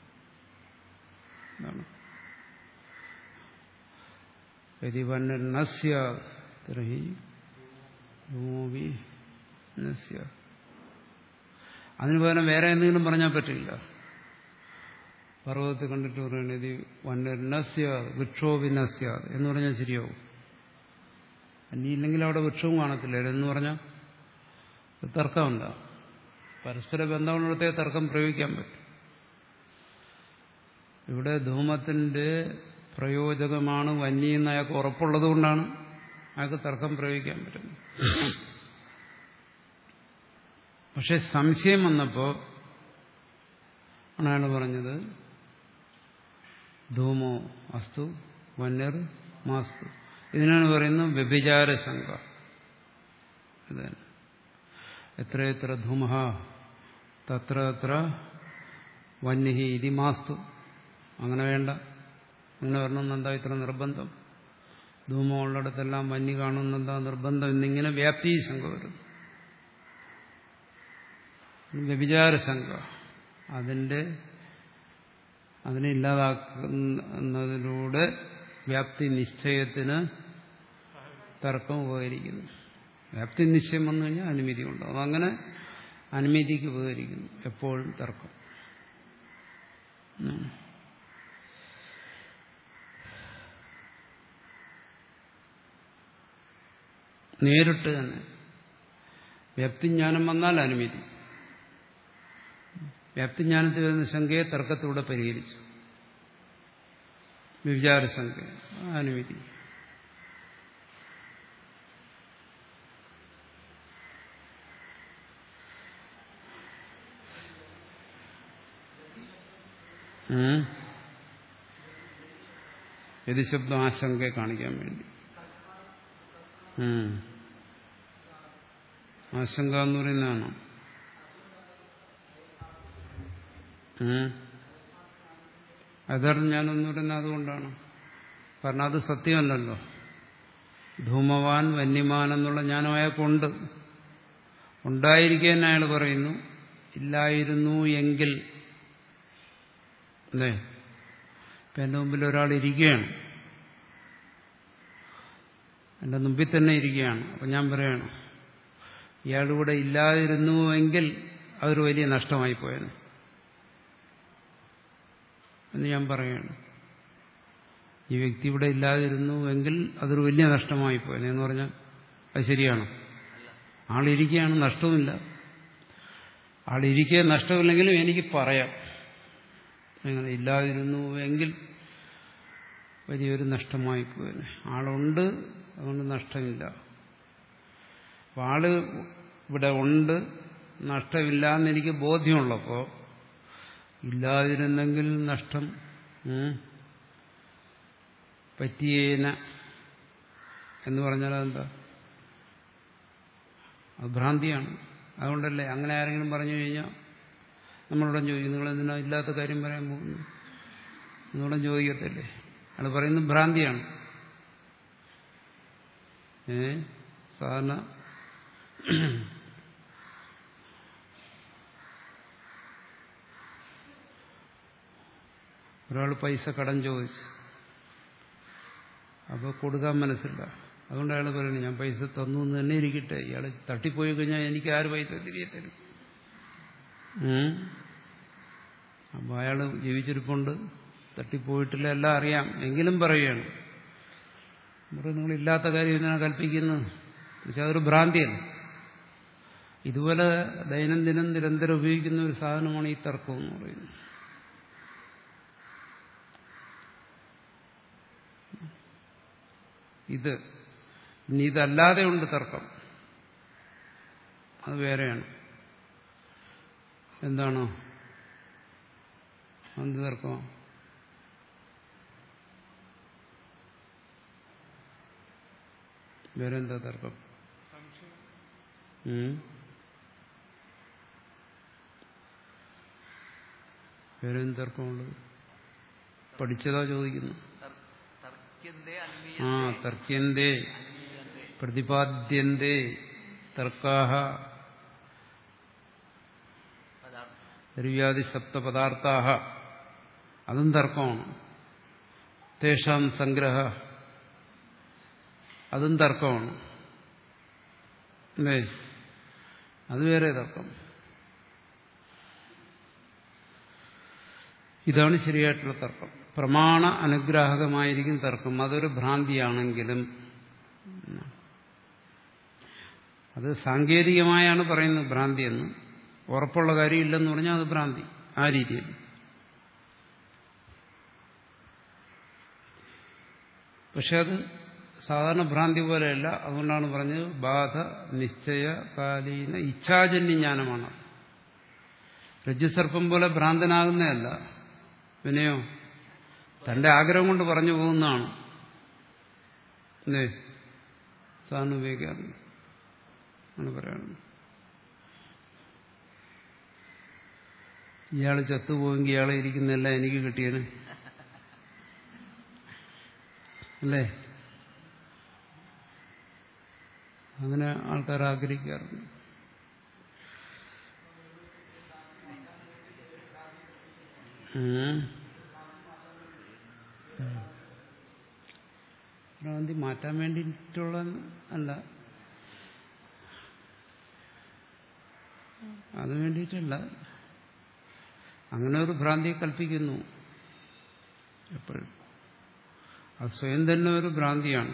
യതി വന്യർനസ്യ തർഹി ധൂമോപി നസ്യ. അതിന് പകരം വേറെ എന്തെങ്കിലും പറഞ്ഞാൽ പറ്റില്ല. പർവ്വതത്തെ കണ്ടിട്ട് പറയുന്നത് യതി വന്യർനസ്യ വൃക്ഷോപി നസ്യ എന്ന് പറഞ്ഞാൽ ശരിയാവും. അനിയില്ലെങ്കിൽ അവിടെ വൃക്ഷവും കാണത്തില്ല എന്ന് പറഞ്ഞാൽ തർക്കമുണ്ട. പരസ്പര ബന്ധമുള്ളിടത്തേ തർക്കം പ്രയോഗിക്കാൻ പറ്റും. ഇവിടെ ധൂമത്തിന്റെ പ്രയോജകമാണ് വന്നി എന്ന് അയാൾക്ക് ഉറപ്പുള്ളത് കൊണ്ടാണ് അയാൾക്ക് തർക്കം പ്രയോഗിക്കാൻ പറ്റുന്നത്. പക്ഷെ സംശയം വന്നപ്പോൾ ആണ് അയാൾ പറഞ്ഞത് ധൂമോ അസ്തു വന്യർ മാസ്തു. ഇതിനാണ് പറയുന്നത് വ്യഭിചാരശങ്ക. ഇത് എത്രയെത്ര ധൂമ തത്ര എത്ര വന്യഹി ഇതി മാസ്തു. അങ്ങനെ വേണ്ട, അങ്ങനെ വരണമെന്നെന്താ ഇത്ര നിർബന്ധം? ധൂമം ഉള്ളിടത്തെല്ലാം വന്യ കാണുന്നെന്താ നിർബന്ധം? എന്നിങ്ങനെ വ്യാപ്തി ശങ്ക വരും. വ്യഭിചാരശങ്ക അതിന്റെ അതിനെ ഇല്ലാതാക്കുന്നതിലൂടെ വ്യാപ്തി നിശ്ചയത്തിന് തർക്കം ഉപകരിക്കുന്നു. വ്യാപ്തി നിശ്ചയം വന്നു കഴിഞ്ഞാൽ അനുമതി ഉണ്ടാവും. അങ്ങനെ അനുമതിക്ക് ഉപകരിക്കുന്നു എപ്പോഴും തർക്കം. നേരിട്ട് തന്നെ വ്യാപ്തിജ്ഞാനം വന്നാൽ അനുമതി. വ്യാപ്തിജ്ഞാനത്തിൽ വരുന്ന ശങ്കയെ തർക്കത്തിലൂടെ പരിഹരിച്ചു. വിചാരശങ്ക അനുമതി. യതിശബ്ദം ആശങ്കയെ കാണിക്കാൻ വേണ്ടി. ആശങ്ക എന്ന് പറയുന്നതാണ്. യഥാർത്ഥം ഞാനെന്ന് പറയുന്നത് അതുകൊണ്ടാണ്. കാരണം അത് സത്യമല്ലല്ലോ. ധൂമവാൻ വന്യമാൻ എന്നുള്ള ജ്ഞാനം അയാൾക്കുണ്ട്. ഉണ്ടായിരിക്കാൻ അയാൾ പറയുന്നു. ഇല്ലായിരുന്നു എങ്കിൽ അല്ലേ? ഇപ്പം എൻ്റെ മുമ്പിൽ ഒരാൾ ഇരിക്കുകയാണ്, എൻ്റെ മുമ്പിൽ തന്നെ ഇരിക്കുകയാണ്. അപ്പം ഞാൻ പറയണം ഇയാളിവിടെ ഇല്ലാതിരുന്നുവെങ്കിൽ അതൊരു വലിയ നഷ്ടമായി പോയേനെ എന്ന് ഞാൻ പറയുകയാണ്. ഈ വ്യക്തി ഇവിടെ ഇല്ലാതിരുന്നുവെങ്കിൽ അതൊരു വലിയ നഷ്ടമായി പോയേനെ എന്ന് പറഞ്ഞാൽ അത് ശരിയാണ്. ആളിരിക്കുകയാണ്, നഷ്ടവുമില്ല. ആളിരിക്കുക നഷ്ടമില്ലെങ്കിലും എനിക്ക് പറയാം അങ്ങനെ ഇല്ലാതിരുന്നുവെങ്കിൽ വലിയൊരു നഷ്ടമായി പോയേനെ. ആളുണ്ട്, അതുകൊണ്ട് നഷ്ടമില്ല. അപ്പം ആള് ഇവിടെ ഉണ്ട്, നഷ്ടമില്ല എന്നെനിക്ക് ബോധ്യമുള്ളപ്പോൾ ഇല്ലാതിരുന്നെങ്കിൽ നഷ്ടം പറ്റിയേന എന്ന് പറഞ്ഞാൽ അതെന്താ? അത് ഭ്രാന്തിയാണ്. അതുകൊണ്ടല്ലേ അങ്ങനെ ആരെങ്കിലും പറഞ്ഞു കഴിഞ്ഞാൽ നമ്മളോട് ചോദിക്കും നിങ്ങളെന്തിനാ ഇല്ലാത്ത കാര്യം പറയാൻ പോകുന്നു? നിങ്ങളോട് ചോദിക്കത്തില്ലേ? അയാൾ പറയുന്നത് ഭ്രാന്തിയാണ്. ഏ സാധാരണ ഒരാൾ പൈസ കടം ചോദിച്ചു, അപ്പോൾ കൊടുക്കാൻ മനസ്സില്ല. അതുകൊണ്ട് അയാൾ പറയുന്നത് ഞാൻ പൈസ തന്നു എന്ന് തന്നെ ഇരിക്കട്ടെ, ഇയാൾ തട്ടിപ്പോയി കഴിഞ്ഞാൽ എനിക്ക് ആര് പൈസ തിരികെ തരും? അപ്പോൾ അയാൾ ജീവിച്ചിരിപ്പുണ്ട്, തട്ടിപ്പോയിട്ടില്ല, എല്ലാം അറിയാം, എങ്കിലും പറയുകയാണ് നിങ്ങളില്ലാത്ത കാര്യം എന്തിനാണ് കൽപ്പിക്കുന്നത്? എന്നുവെച്ചാൽ അതൊരു ഭ്രാന്തിയല്ല. ഇതുപോലെ ദൈനംദിനം നിരന്തരം ഉപയോഗിക്കുന്ന ഒരു സാധനമാണ് ഈ തർക്കം എന്ന് പറയുന്നത്. ഇത് ഇനി ഇതല്ലാതെ ഉണ്ട് തർക്കം, അത് വേറെയാണ്. എന്താണോ എന്ത് തർക്കമാണ്? വേറെ എന്താ തർക്കം? വേറെ എന്ത് തർക്കമുള്ളത്? പഠിച്ചതാ ചോദിക്കുന്നു. ആ തർക്യന്തേ പ്രതിപാദ്യന്തേ തർക്കാഹ ദ്രവ്യാദി സപ്തപദാർത്ഥാഹ, അതും തർക്കമാണ്. തേഷാം സംഗ്രഹ, അതും തർക്കമാണ്. അല്ലേ? അത് വേറെ തർക്കം. ഇതാണ് ശരിയായിട്ടുള്ള തർക്കം. പ്രമാണ അനുഗ്രാഹകമായിരിക്കും തർക്കം. അതൊരു ഭ്രാന്തിയാണെങ്കിലും അത് സാങ്കേതികമായാണ് പറയുന്നത് ഭ്രാന്തിയെന്ന്. ഉറപ്പുള്ള കാര്യം ഇല്ലെന്ന് പറഞ്ഞാൽ അത് ഭ്രാന്തി. ആ രീതിയിൽ. പക്ഷെ അത് സാധാരണ ഭ്രാന്തി പോലെയല്ല. അതുകൊണ്ടാണ് പറഞ്ഞത് ബാധ നിശ്ചയകാലീന ഇച്ഛാജന്യ ജ്ഞാനമാണ്. രജ്ജുസർപ്പം പോലെ ഭ്രാന്തനാകുന്നതല്ല. പിന്നെയോ തന്റെ ആഗ്രഹം കൊണ്ട് പറഞ്ഞു പോകുന്നതാണ്. എന്തേ സാധാരണ ഉപയോഗിക്കാറുണ്ട് ആണ് പറയാറുണ്ട്. ഇയാൾ ചത്തുപോയെങ്കിൽ ഇയാളെ ഇരിക്കുന്നതല്ല എനിക്ക് കിട്ടിയത് അല്ലേ? അങ്ങനെ ആൾക്കാർ ആഗ്രഹിക്കാറുണ്ട്. ഭ്രാന്തി മാറ്റാൻ വേണ്ടിയിട്ടുള്ള അല്ല, അത് വേണ്ടിയിട്ടല്ല. അങ്ങനെ ഒരു ഭ്രാന്തിയെ കൽപ്പിക്കുന്നു എപ്പോഴും. അത് സ്വയം തന്നെ ഒരു ഭ്രാന്തിയാണ്.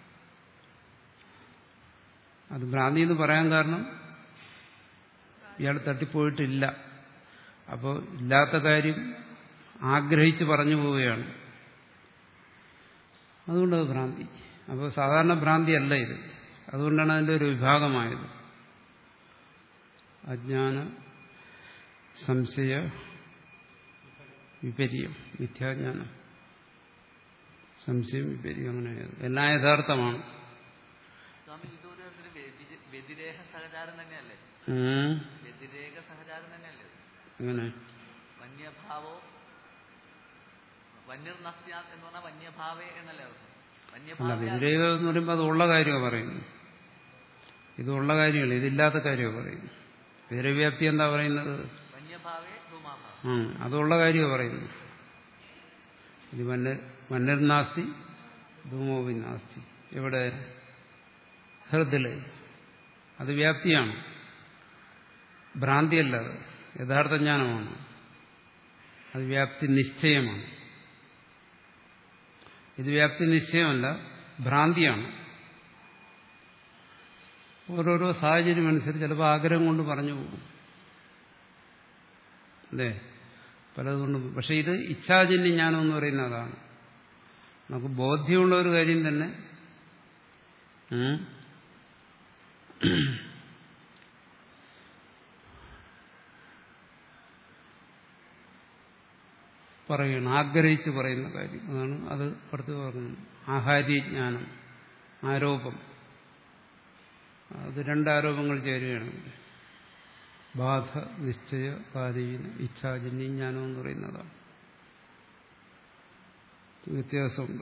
അത് ഭ്രാന്തി എന്ന് പറയാൻ കാരണം ഇയാൾ തട്ടിപ്പോയിട്ടില്ല. അപ്പോൾ ഇല്ലാത്ത കാര്യം ആഗ്രഹിച്ച് പറഞ്ഞു പോവുകയാണ്. അതുകൊണ്ടത് ഭ്രാന്തി. അപ്പോൾ സാധാരണ ഭ്രാന്തി അല്ല ഇത്. അതുകൊണ്ടാണ് അതിൻ്റെ ഒരു വിഭാഗമായത്. അജ്ഞാന സംശയ വിപര്യം, മിഥ്യാജ്ഞാനം, സംശയം, വിപര്യം, അങ്ങനെയായത് എല്ലാം യഥാർത്ഥമാണ്. വ്യതിരേക സഹചാരം തന്നെയല്ലേ? വ്യതിരേക സഹചാരം തന്നെയല്ലേ? അങ്ങനെ വന്യഭാവോ വന്യർനസ്യാത് എന്ന് പറഞ്ഞാൽ വന്യഭാവേ എന്നല്ലേ അർത്ഥം? അല്ല, വ്യതിരേകം എന്ന് പറയുമ്പോൾ അത് ഉള്ള കാര്യമാണ് പറയുന്നത്. ഇതുള്ള കാര്യമല്ല, ഇതില്ലാത്ത കാര്യമാണ് പറയുന്നത്. വ്യതിരവ്യാപ്തി എന്താ പറയുന്നത്? വന്യഭാവേ ധൂമാഭാവം. ആ അതുള്ള കാര്യമാണ് പറയുന്നത്. ഇത് വന്യ വന്യർനാസ്തി ധൂമോപി നാസ്തി. എവിടെ? ഹൃദയിലെ. അത് വ്യാപ്തിയാണ്, ഭ്രാന്തിയല്ല. അത് യഥാർത്ഥ ജ്ഞാനമാണ്. അത് വ്യാപ്തി നിശ്ചയമാണ്. ഇത് വ്യാപ്തി നിശ്ചയമല്ല, ഭ്രാന്തിയാണ്. ഓരോരോ സാഹചര്യം അനുസരിച്ച് ചിലപ്പോൾ ആഗ്രഹം കൊണ്ട് പറഞ്ഞു പോകും അല്ലേ, പലതുകൊണ്ടും. പക്ഷെ ഇത് ഇച്ഛാജന്യ ജ്ഞാനം എന്ന് പറയുന്ന അതാണ്. നമുക്ക് ബോധ്യമുള്ള ഒരു കാര്യം തന്നെ പറയണം, ആഗ്രഹിച്ച് പറയുന്ന കാര്യം. അതാണ് അത് അടുത്ത് പറയുന്നത്. ആഹാര്യജ്ഞാനം, ആരോപം. അത് രണ്ടാരോപങ്ങൾ ചേരുകയാണ്. ബാധ നിശ്ചയ കാലീന ഇച്ഛാജന്യ ജ്ഞാനം എന്ന് പറയുന്നതാണ്. വ്യത്യാസമുണ്ട്.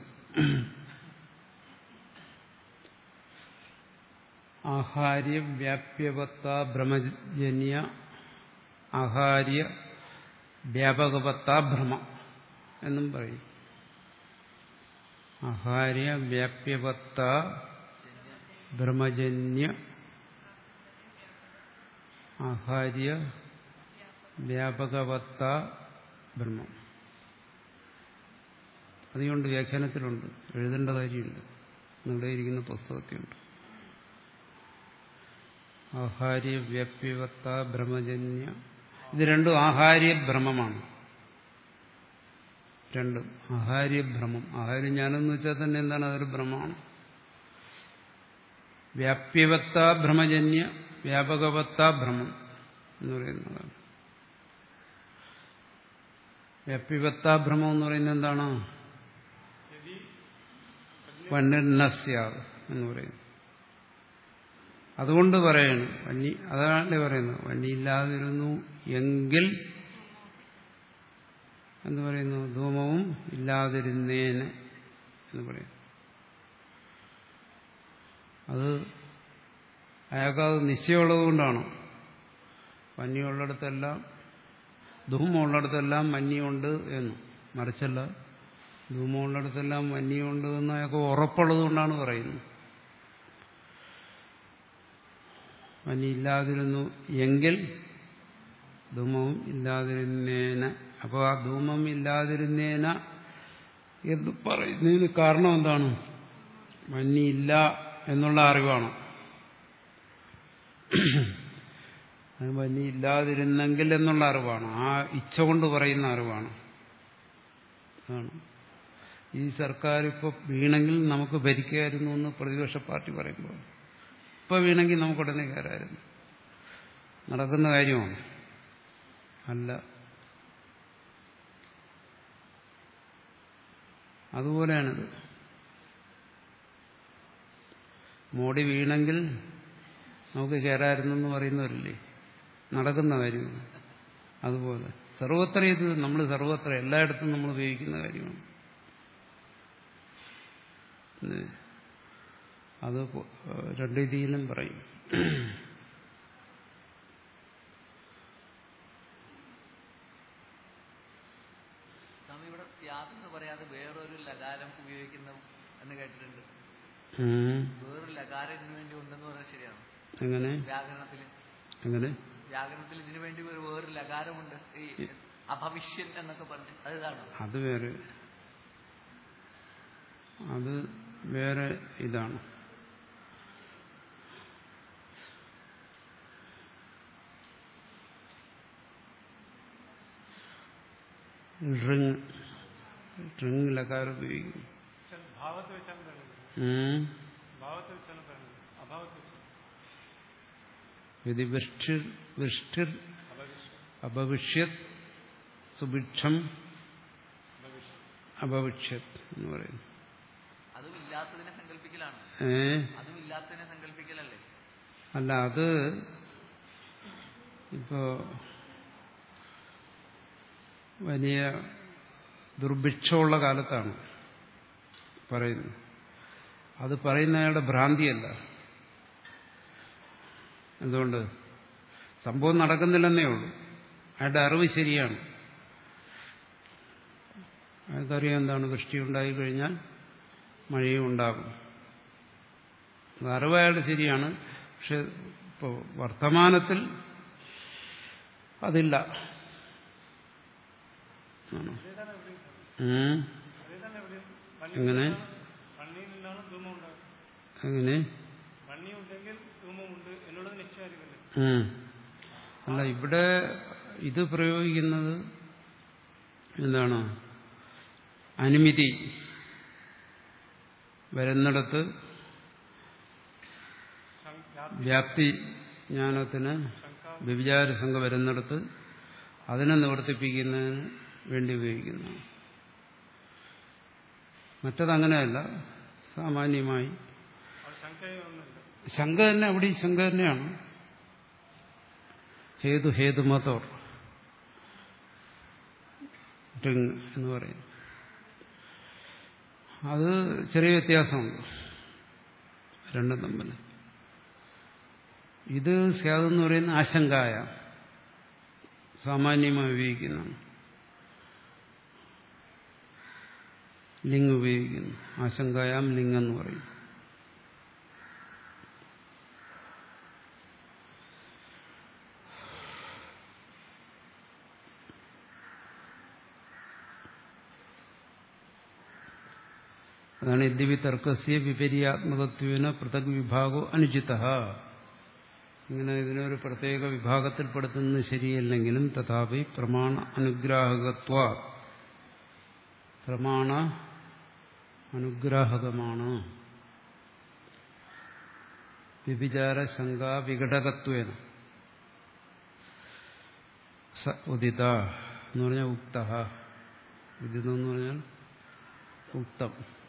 ആഹാര്യ വ്യാപ്യവത്ത ഭ്രമജന്യ ആഹാര്യ വ്യാപകവത്ത ഭ്രമ എന്നും പറയും. ആഹാര്യ വ്യാപ്യവത്ത ഭ്രമജന്യ ആഹാര്യ വ്യാപകവത്ത ബ്രഹ്മം. അതുകൊണ്ട് വ്യാഖ്യാനത്തിലുണ്ട്, എഴുതേണ്ട കാര്യമില്ല, നിങ്ങളുടെ ഇരിക്കുന്ന പുസ്തകത്തിലുണ്ട്. ആഹാര്യ വ്യാപ്യവത്ത ഭ്രമജന്യ. ഇത് രണ്ടും ആഹാര്യ ഭ്രമമാണ്. രണ്ടും ആഹാര്യ ഭ്രമം. ആഹാര്യം ഞാനെന്ന് വെച്ചാൽ തന്നെ എന്താണ്? അതൊരു ഭ്രമമാണ്. വ്യാപ്യവത്ത ഭ്രമജന്യ വ്യാപകവത്ത ഭ്രമം എന്ന് പറയുന്നതാണ്. വ്യാപ്യവത്ത ഭ്രമം എന്ന് പറയുന്നത് എന്താണ്? വന്യർനസ്യാത് എന്ന് പറയുന്നു. അതുകൊണ്ട് പറയണം വന്നി, അതാണ് പറയുന്നത്. വന്നിയില്ലാതിരുന്നു എങ്കിൽ എന്ന് പറയുന്നു, ധൂമവും ഇല്ലാതിരുന്നേന് എന്ന് പറയും. അത് അയാൾക്കത് നിശ്ചയമുള്ളത് കൊണ്ടാണ്. വന്യമുള്ളിടത്തെല്ലാം, ധൂമമുള്ളിടത്തെല്ലാം വന്യമുണ്ട് എന്ന്. മറിച്ചല്ല, ധൂമമുള്ളിടത്തെല്ലാം വന്യമുണ്ട് എന്ന് അയാൾക്ക് ഉറപ്പുള്ളത് കൊണ്ടാണ് പറയുന്നത്. വന്യയില്ലാതിരുന്നു എങ്കിൽ ധൂമവും ഇല്ലാതിരുന്നേന. അപ്പോൾ ആ ധൂമം ഇല്ലാതിരുന്നേന എന്ന് പറയുന്നതിന് കാരണം എന്താണ്? വന്യയില്ല എന്നുള്ള അറിവാണ്. അത് വന്നി ഇല്ലാതിരുന്നെങ്കിൽ എന്നുള്ള അറിവാണ്. ആ ഇച്ഛ കൊണ്ട് പറയുന്ന അറിവാണ്. അതാണ് ഈ സർക്കാർ ഇപ്പോൾ വീണെങ്കിൽ നമുക്ക് ഭരിക്കായിരുന്നു എന്ന് പ്രതിപക്ഷ പാർട്ടി പറയുമ്പോൾ, ഇപ്പൊ വീണെങ്കിൽ നമുക്ക് ഉടനെ കയറായിരുന്നു. നടക്കുന്ന കാര്യമാണ് അല്ല. അതുപോലെയാണിത്. മോഡി വീണെങ്കിൽ നമുക്ക് കയറായിരുന്നെന്ന് പറയുന്നവരില്ലേ, നടക്കുന്ന കാര്യമാണ്. അതുപോലെ സർവത്ര ഇത് നമ്മൾ സർവത്ര എല്ലായിടത്തും നമ്മൾ ഉപയോഗിക്കുന്ന കാര്യമാണ്. അത് രണ്ട് രീതിയിലും പറയും. സ്വാമി ഇവിടെ ത്യാഗെന്ന് പറയാതെ വേറൊരു ലകാരം ഉപയോഗിക്കുന്നു എന്ന് കേട്ടിട്ടുണ്ട്. വേറൊരു ലകാരം ഇതിനു വേണ്ടി ഉണ്ടെന്ന് പറഞ്ഞാൽ ശരിയാണ്? എങ്ങനെ? വ്യാകരണത്തിൽ എങ്ങനെ വ്യാകരണത്തിൽ ഇതിനു വേണ്ടി ഒരു വേറൊരു ലകാരമുണ്ട്, ഈ അഭവിഷ്യൻ എന്നൊക്കെ പറഞ്ഞു. അത് ഇതാണ്? അത് വേറെ, അത് വേറെ ഇതാണ്. ഡ്രിങ് ഡ്രിങ് ലകാരം ഉപയോഗിക്കും. വൃഷ്ടിർ അഭവിഷ്യത് സുഭിക്ഷം അഭവിഷ്യത് എന്ന് പറയുന്നു. അതും ഇല്ലാത്തതിനെ സങ്കല്പിക്കലാണ്. ഏ അതും ഇല്ലാത്തതിനെ സങ്കല്പിക്കലല്ലേ? അല്ല, അത് ഇപ്പോ വലിയ ദുർഭിക്ഷമുള്ള കാലത്താണ് പറയുന്നത്. അത് പറയുന്ന അയാളുടെ ഭ്രാന്തിയല്ല. എന്തുകൊണ്ട്? സംഭവം നടക്കുന്നില്ലെന്നേ ഉള്ളൂ. അയാളുടെ അറിവ് ശരിയാണ്. അയാൾക്കറിയാം എന്താണ് വൃഷ്ടി ഉണ്ടായിക്കഴിഞ്ഞാൽ മഴയും ഉണ്ടാകും. അറിവ് അയാളുടെ ശരിയാണ്. പക്ഷെ ഇപ്പോൾ വർത്തമാനത്തിൽ അതില്ല. എങ്ങനെ എങ്ങനെ അല്ല, ഇവിടെ ഇത് പ്രയോഗിക്കുന്നത് എന്താണ്? അനുമതി വരുന്നിടത്ത് വ്യാപ്തി ജ്ഞാനത്തിന് വ്യഭിചാരസംഘ വരുന്നിടത്ത് അതിനെ നിവർത്തിപ്പിക്കുന്നതിന് വേണ്ടി ഉപയോഗിക്കുന്നതാണ്. മറ്റതങ്ങനെയല്ല. സാമാന്യമായി ശങ്ക തന്നെ, അവിടെ ഈ ശങ്ക തന്നെയാണ്. ഹേതു ഹേതുമതോർ ഡ്രിങ് എന്ന് പറയും. അത് ചെറിയ വ്യത്യാസമുണ്ട് രണ്ടും തമ്മിൽ. ഇത് സ്യാതെന്ന് പറയുന്ന ആശങ്കായ സാമാന്യമായി ഉപയോഗിക്കുന്നതാണ്. ലിംഗ് ഉപയോഗിക്കുന്നു. ആശങ്കായാം ലിംഗ് എന്ന് പറയും. അതാണ് യദ്യപി തർക്കസ്യ വിപര്യാത്മകത്വേന പൃഥക് വിഭാഗോ അനുചിതഃ. ഇങ്ങനെ ഇതിനൊരു പ്രത്യേക വിഭാഗത്തിൽപ്പെടുത്തുന്നത് ശരിയല്ലെങ്കിലും തഥാപി പ്രമാണ അനുഗ്രാഹകത്വ, പ്രമാണ അനുഗ്രാഹകമാണ്. വ്യഭിചാര ശങ്കാ വിഘടകത്വേന സ ഉദിത എന്ന് പറഞ്ഞാൽ ഉക്ത. ഉദിതം എന്ന് പറഞ്ഞാൽ ഉക്തം.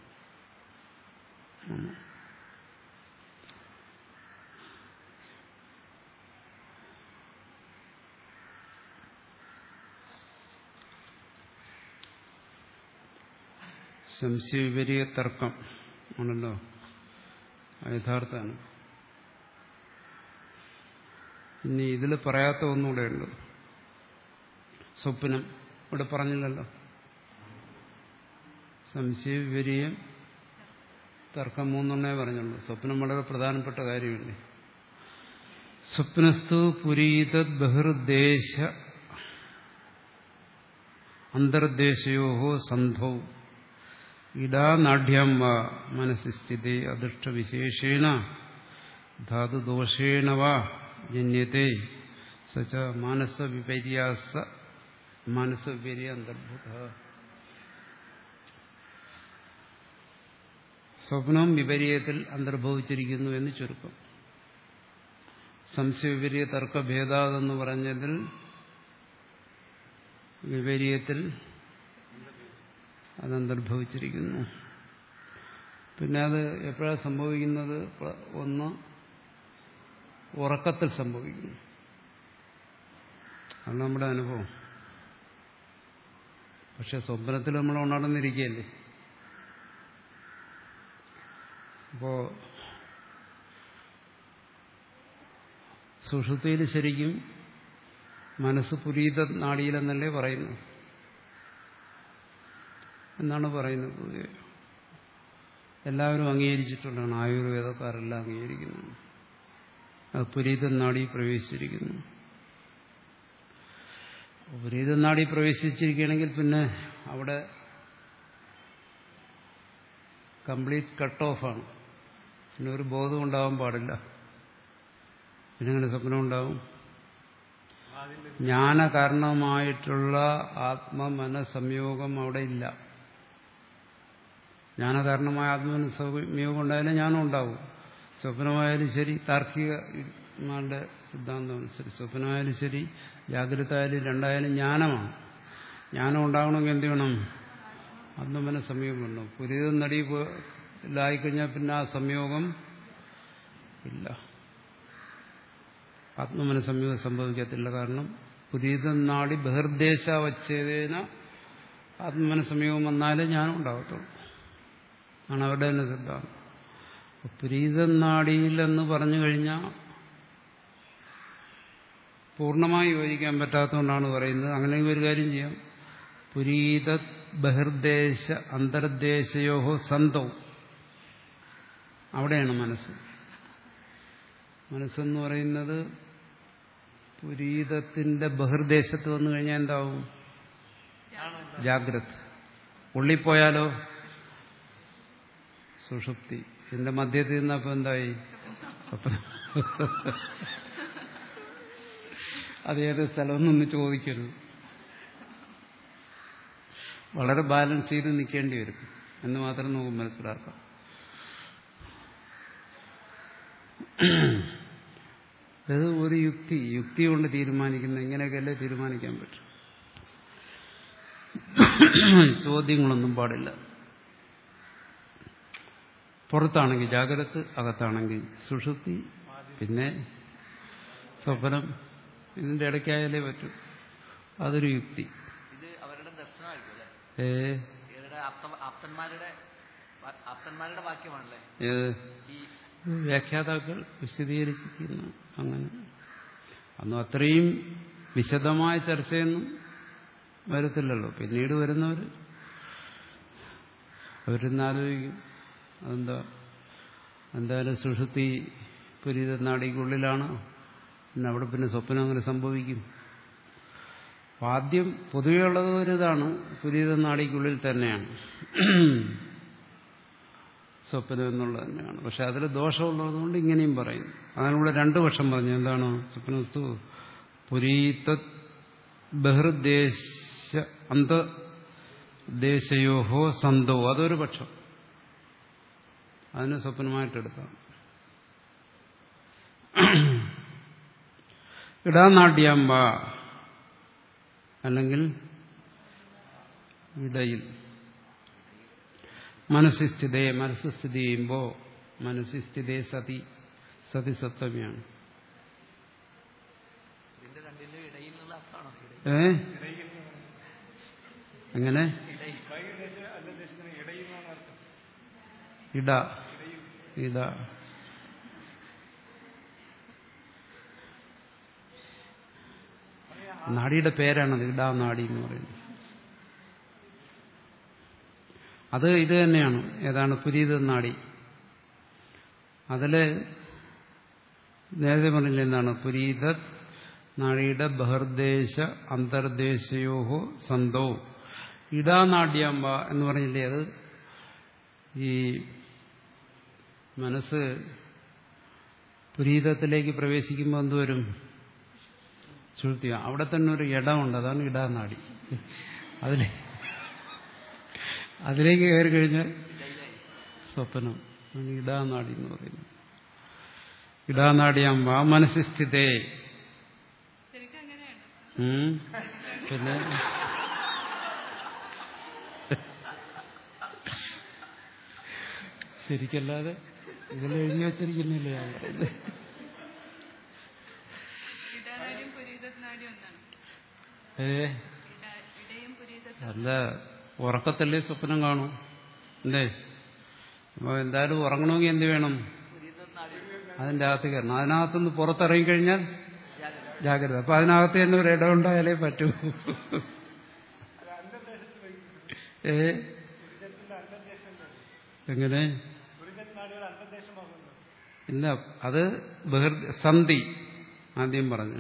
സംശയവിപരീയ തർക്കം ആണല്ലോ യഥാർത്ഥാണ്. ഇനി ഇതിൽ പറയാത്ത ഒന്നുകൂടെ ഉണ്ട്. സ്വപ്നം ഇവിടെ പറഞ്ഞില്ലല്ലോ. സംശയവിപരീയം തർക്കം മൂന്നെണ്ണേ പറഞ്ഞുള്ളൂ. സ്വപ്നം വളരെ പ്രധാനപ്പെട്ട കാര്യമല്ലേ. സ്വപ്നസ്തു പുരീതദ് ബഹിർദേശ അന്തർദേശയോ സന്ധൗ ഇടാനാഢ്യം വാ മനസ്സി സ്ഥിതേ അദൃഷ്ടവിശേഷേണ ധാതുദോഷേണ വാ ജന്യത്തെ സച്ച മാനസ വിപര്യാസ മാനസ വിപര്യ അന്തർഭൂത. സ്വപ്നം വിപര്യത്തിൽ അന്തർഭവിച്ചിരിക്കുന്നു എന്ന് ചുരുക്കം. സംശയവിപര്യ തർക്കഭേദാതെന്ന് പറഞ്ഞതിൽ വിപര്യത്തിൽ അതന്തർഭവിച്ചിരിക്കുന്നു. പിന്നെ അത് എപ്പോഴാണ് സംഭവിക്കുന്നത്? ഒന്ന് ഉറക്കത്തിൽ സംഭവിക്കുന്നു. അത് നമ്മുടെ അനുഭവം. പക്ഷെ സ്വപ്നത്തിൽ നമ്മൾ ഉണർന്നിരിക്കുകയല്ലേ. അപ്പോ സുഷുപ്തിയിൽ ശരിക്കും മനസ്സ് പുരീത നാഡിയിലെന്നല്ലേ പറയുന്നു എന്നാണ് പറയുന്നത്. എല്ലാവരും അംഗീകരിച്ചിട്ടുള്ളതാണ്, ആയുർവേദക്കാരെല്ലാം അംഗീകരിക്കുന്നു. അത് പുരീത നാഡി പ്രവേശിച്ചിരിക്കുന്നു. പുരീത നാഡി പ്രവേശിച്ചിരിക്കുകയാണെങ്കിൽ പിന്നെ അവിടെ കംപ്ലീറ്റ് കട്ട് ഓഫാണ്. പിന്നെ ഒരു ബോധം ഉണ്ടാവാൻ പാടില്ല. പിന്നെ എങ്ങനെ സ്വപ്നം ഉണ്ടാവും? ജ്ഞാന കാരണമായിട്ടുള്ള ആത്മമന സംയോഗം അവിടെ ഇല്ല. ജ്ഞാന കാരണമായ ആത്മമന സംയോഗം ഉണ്ടായാലും ജ്ഞാനം ഉണ്ടാവും. സ്വപ്നമായാലും ശരി, താർക്കികന്മാരുടെ സിദ്ധാന്തം അനുസരിച്ച് സ്വപ്നമായാലും ശരി, ജാഗ്രത ആയാലും രണ്ടായാലും ജ്ഞാനമാണ്. ജ്ഞാനം ഉണ്ടാകണമെങ്കിൽ എന്ത് വേണം? ആത്മമന സംയോഗം വേണം. പുരീതം നടിയിലായിക്കഴിഞ്ഞാൽ പിന്നെ ആ സംയോഗം ഇല്ല. ആത്മമന സംയോഗം സംഭവിക്കത്തില്ല. കാരണം പുരീതം നാടി ബഹിർദേശാവച്ഛേദേന ആത്മമന സംയോഗം വന്നാലേ ജ്ഞാനം ഉണ്ടാകത്തുള്ളൂ ആണ് അവരുടെ തന്നെ സിദ്ധാന്തം. പുരീതം നാടിയിലെന്ന് പറഞ്ഞു കഴിഞ്ഞാൽ പൂർണ്ണമായി യോജിക്കാൻ പറ്റാത്തതുകൊണ്ടാണ് പറയുന്നത്. അങ്ങനെ ഒരു കാര്യം ചെയ്യാം. പുരീത ബഹിർദേശ അന്തർദേശയോഹോ സന്തവും, അവിടെയാണ് മനസ്സ്. മനസ്സെന്ന് പറയുന്നത് പുരീതത്തിന്റെ ബഹിർദേശത്ത് വന്നു കഴിഞ്ഞാൽ എന്താവും? ജാഗ്രത. ഉള്ളിപ്പോയാലോ സുഷുപ്തി. ഇതിന്റെ മധ്യത്തിൽ നിന്നപ്പോ എന്തായി? സ്വപ്നം. അതേത് സ്ഥലമൊന്നൊന്ന് ചോദിക്കരുത്. വളരെ ബാലൻസ് ചെയ്ത് നിൽക്കേണ്ടി വരും എന്ന് മാത്രം നമുക്ക് മനസ്സിലാക്കാം. അത് ഒരു യുക്തി യുക്തി കൊണ്ട് തീരുമാനിക്കുന്ന ഇങ്ങനെയൊക്കെയല്ലേ തീരുമാനിക്കാൻ പറ്റും. ചോദ്യങ്ങളൊന്നും പാടില്ല. പുറത്താണെങ്കിൽ ജാഗ്രത, അകത്താണെങ്കിൽ സുഷുപ്തി, പിന്നെ സ്വപ്നം. ഇതിന്റെ ഇടയ്ക്കായാലേ പറ്റൂ. അതൊരു യുക്തി. ഇത് അവരുടെ ദർശനമായിരിക്കും അല്ലേ? ഏ ആപ്തന്മാരുടെ ആപ്തന്മാരുടെ വാക്യമാണല്ലേ ഏത്? വ്യാഖ്യാതാക്കൾ വിശദീകരിച്ചിരിക്കുന്നു. അങ്ങനെ അന്നും അത്രയും വിശദമായ ചർച്ചയൊന്നും വരത്തില്ലല്ലോ. പിന്നീട് വരുന്നവർ അവരിന്നാലോചിക്കും അതെന്താ, എന്തായാലും സുഷുപ്തി പുരീത നാഡിക്കുള്ളിലാണ്, പിന്നെ അവിടെ പിന്നെ സ്വപ്നം അങ്ങനെ സംഭവിക്കും. ആദ്യം പൊതുവെ ഉള്ളത് ഒരിതാണ്, പുരീത നാഡിക്കുള്ളിൽ തന്നെയാണ് സ്വപ്നം എന്നുള്ളത് തന്നെയാണ്. പക്ഷെ അതിൽ ദോഷമുള്ളതുകൊണ്ട് ഇങ്ങനെയും പറയും. അതിനുള്ള രണ്ടു പക്ഷം പറഞ്ഞു. എന്താണ്? സ്വപ്നവസ്തു പുരീത ബഹിർദേശ അന്തദേശയോഹോ സന്തോ, അതൊരു പക്ഷം. അതിന് സ്വപ്നമായിട്ടെടുക്കാം. ഇടാനാട്യാമ്പ അല്ലെങ്കിൽ ഇടയിൽ മനസ്സിസ്ഥിതയെ മനസ്സ് സ്ഥിതി ചെയ്യുമ്പോൾ മനസ്സിസ്ഥിതയെ സതി സതി സപ്തമിയാണ്. ഏ എങ്ങനെ? ഇട ഇട നാഡിയുടെ പേരാണത്, ഇടാ നാഡി എന്ന് പറയുന്നത്. അത് ഇത് തന്നെയാണ്. ഏതാണ്? പുരീത നാഡി. അതില് നേരത്തെ പറഞ്ഞില്ല എന്താണ്? പുരീത നാഡിയുടെ ബഹിർദേശ അന്തർദേശയോഹോ സന്തോ ഇടാനാട്യാമ്പ എന്ന് പറഞ്ഞില്ലേ? അത് ഈ മനസ്സ് പുരീതത്തിലേക്ക് പ്രവേശിക്കുമ്പോൾ എന്തുവരും? സുഷുപ്തി അവിടെ തന്നെ ഒരു ഇടമുണ്ട്, അതാണ് ഇടാനാടി. അതിലെ അതിലേക്ക് കയറി കഴിഞ്ഞാൽ സ്വപ്നം, ഇടാനാടി എന്ന് പറയുന്നത്. ഇടാനാടിയാം വാ മനസ്സിസ്ഥിതേ. പിന്നെ ശരിക്കല്ലാതെ ഇതിൽ എഴുതി വച്ചിരിക്കുന്നില്ലേ ഞാൻ പറയുന്നത്. ഏ അല്ല, ഉറക്കത്തല്ലേ സ്വപ്നം കാണും എന്തേ? അപ്പൊ എന്തായാലും ഉറങ്ങണമെങ്കിൽ എന്ത് വേണം? അതിന്റെ അകത്ത് കയറണം. അതിനകത്തുനിന്ന് പുറത്തിറങ്ങിക്കഴിഞ്ഞാൽ ജാഗ്രത. അപ്പൊ അതിനകത്ത് തന്നെ ഒരു ഇടം ഉണ്ടായാലേ പറ്റൂ. ഏ എങ്ങനെ? ഇല്ല, അത് ബഹിർ സന്ധി ആദ്യം പറഞ്ഞു.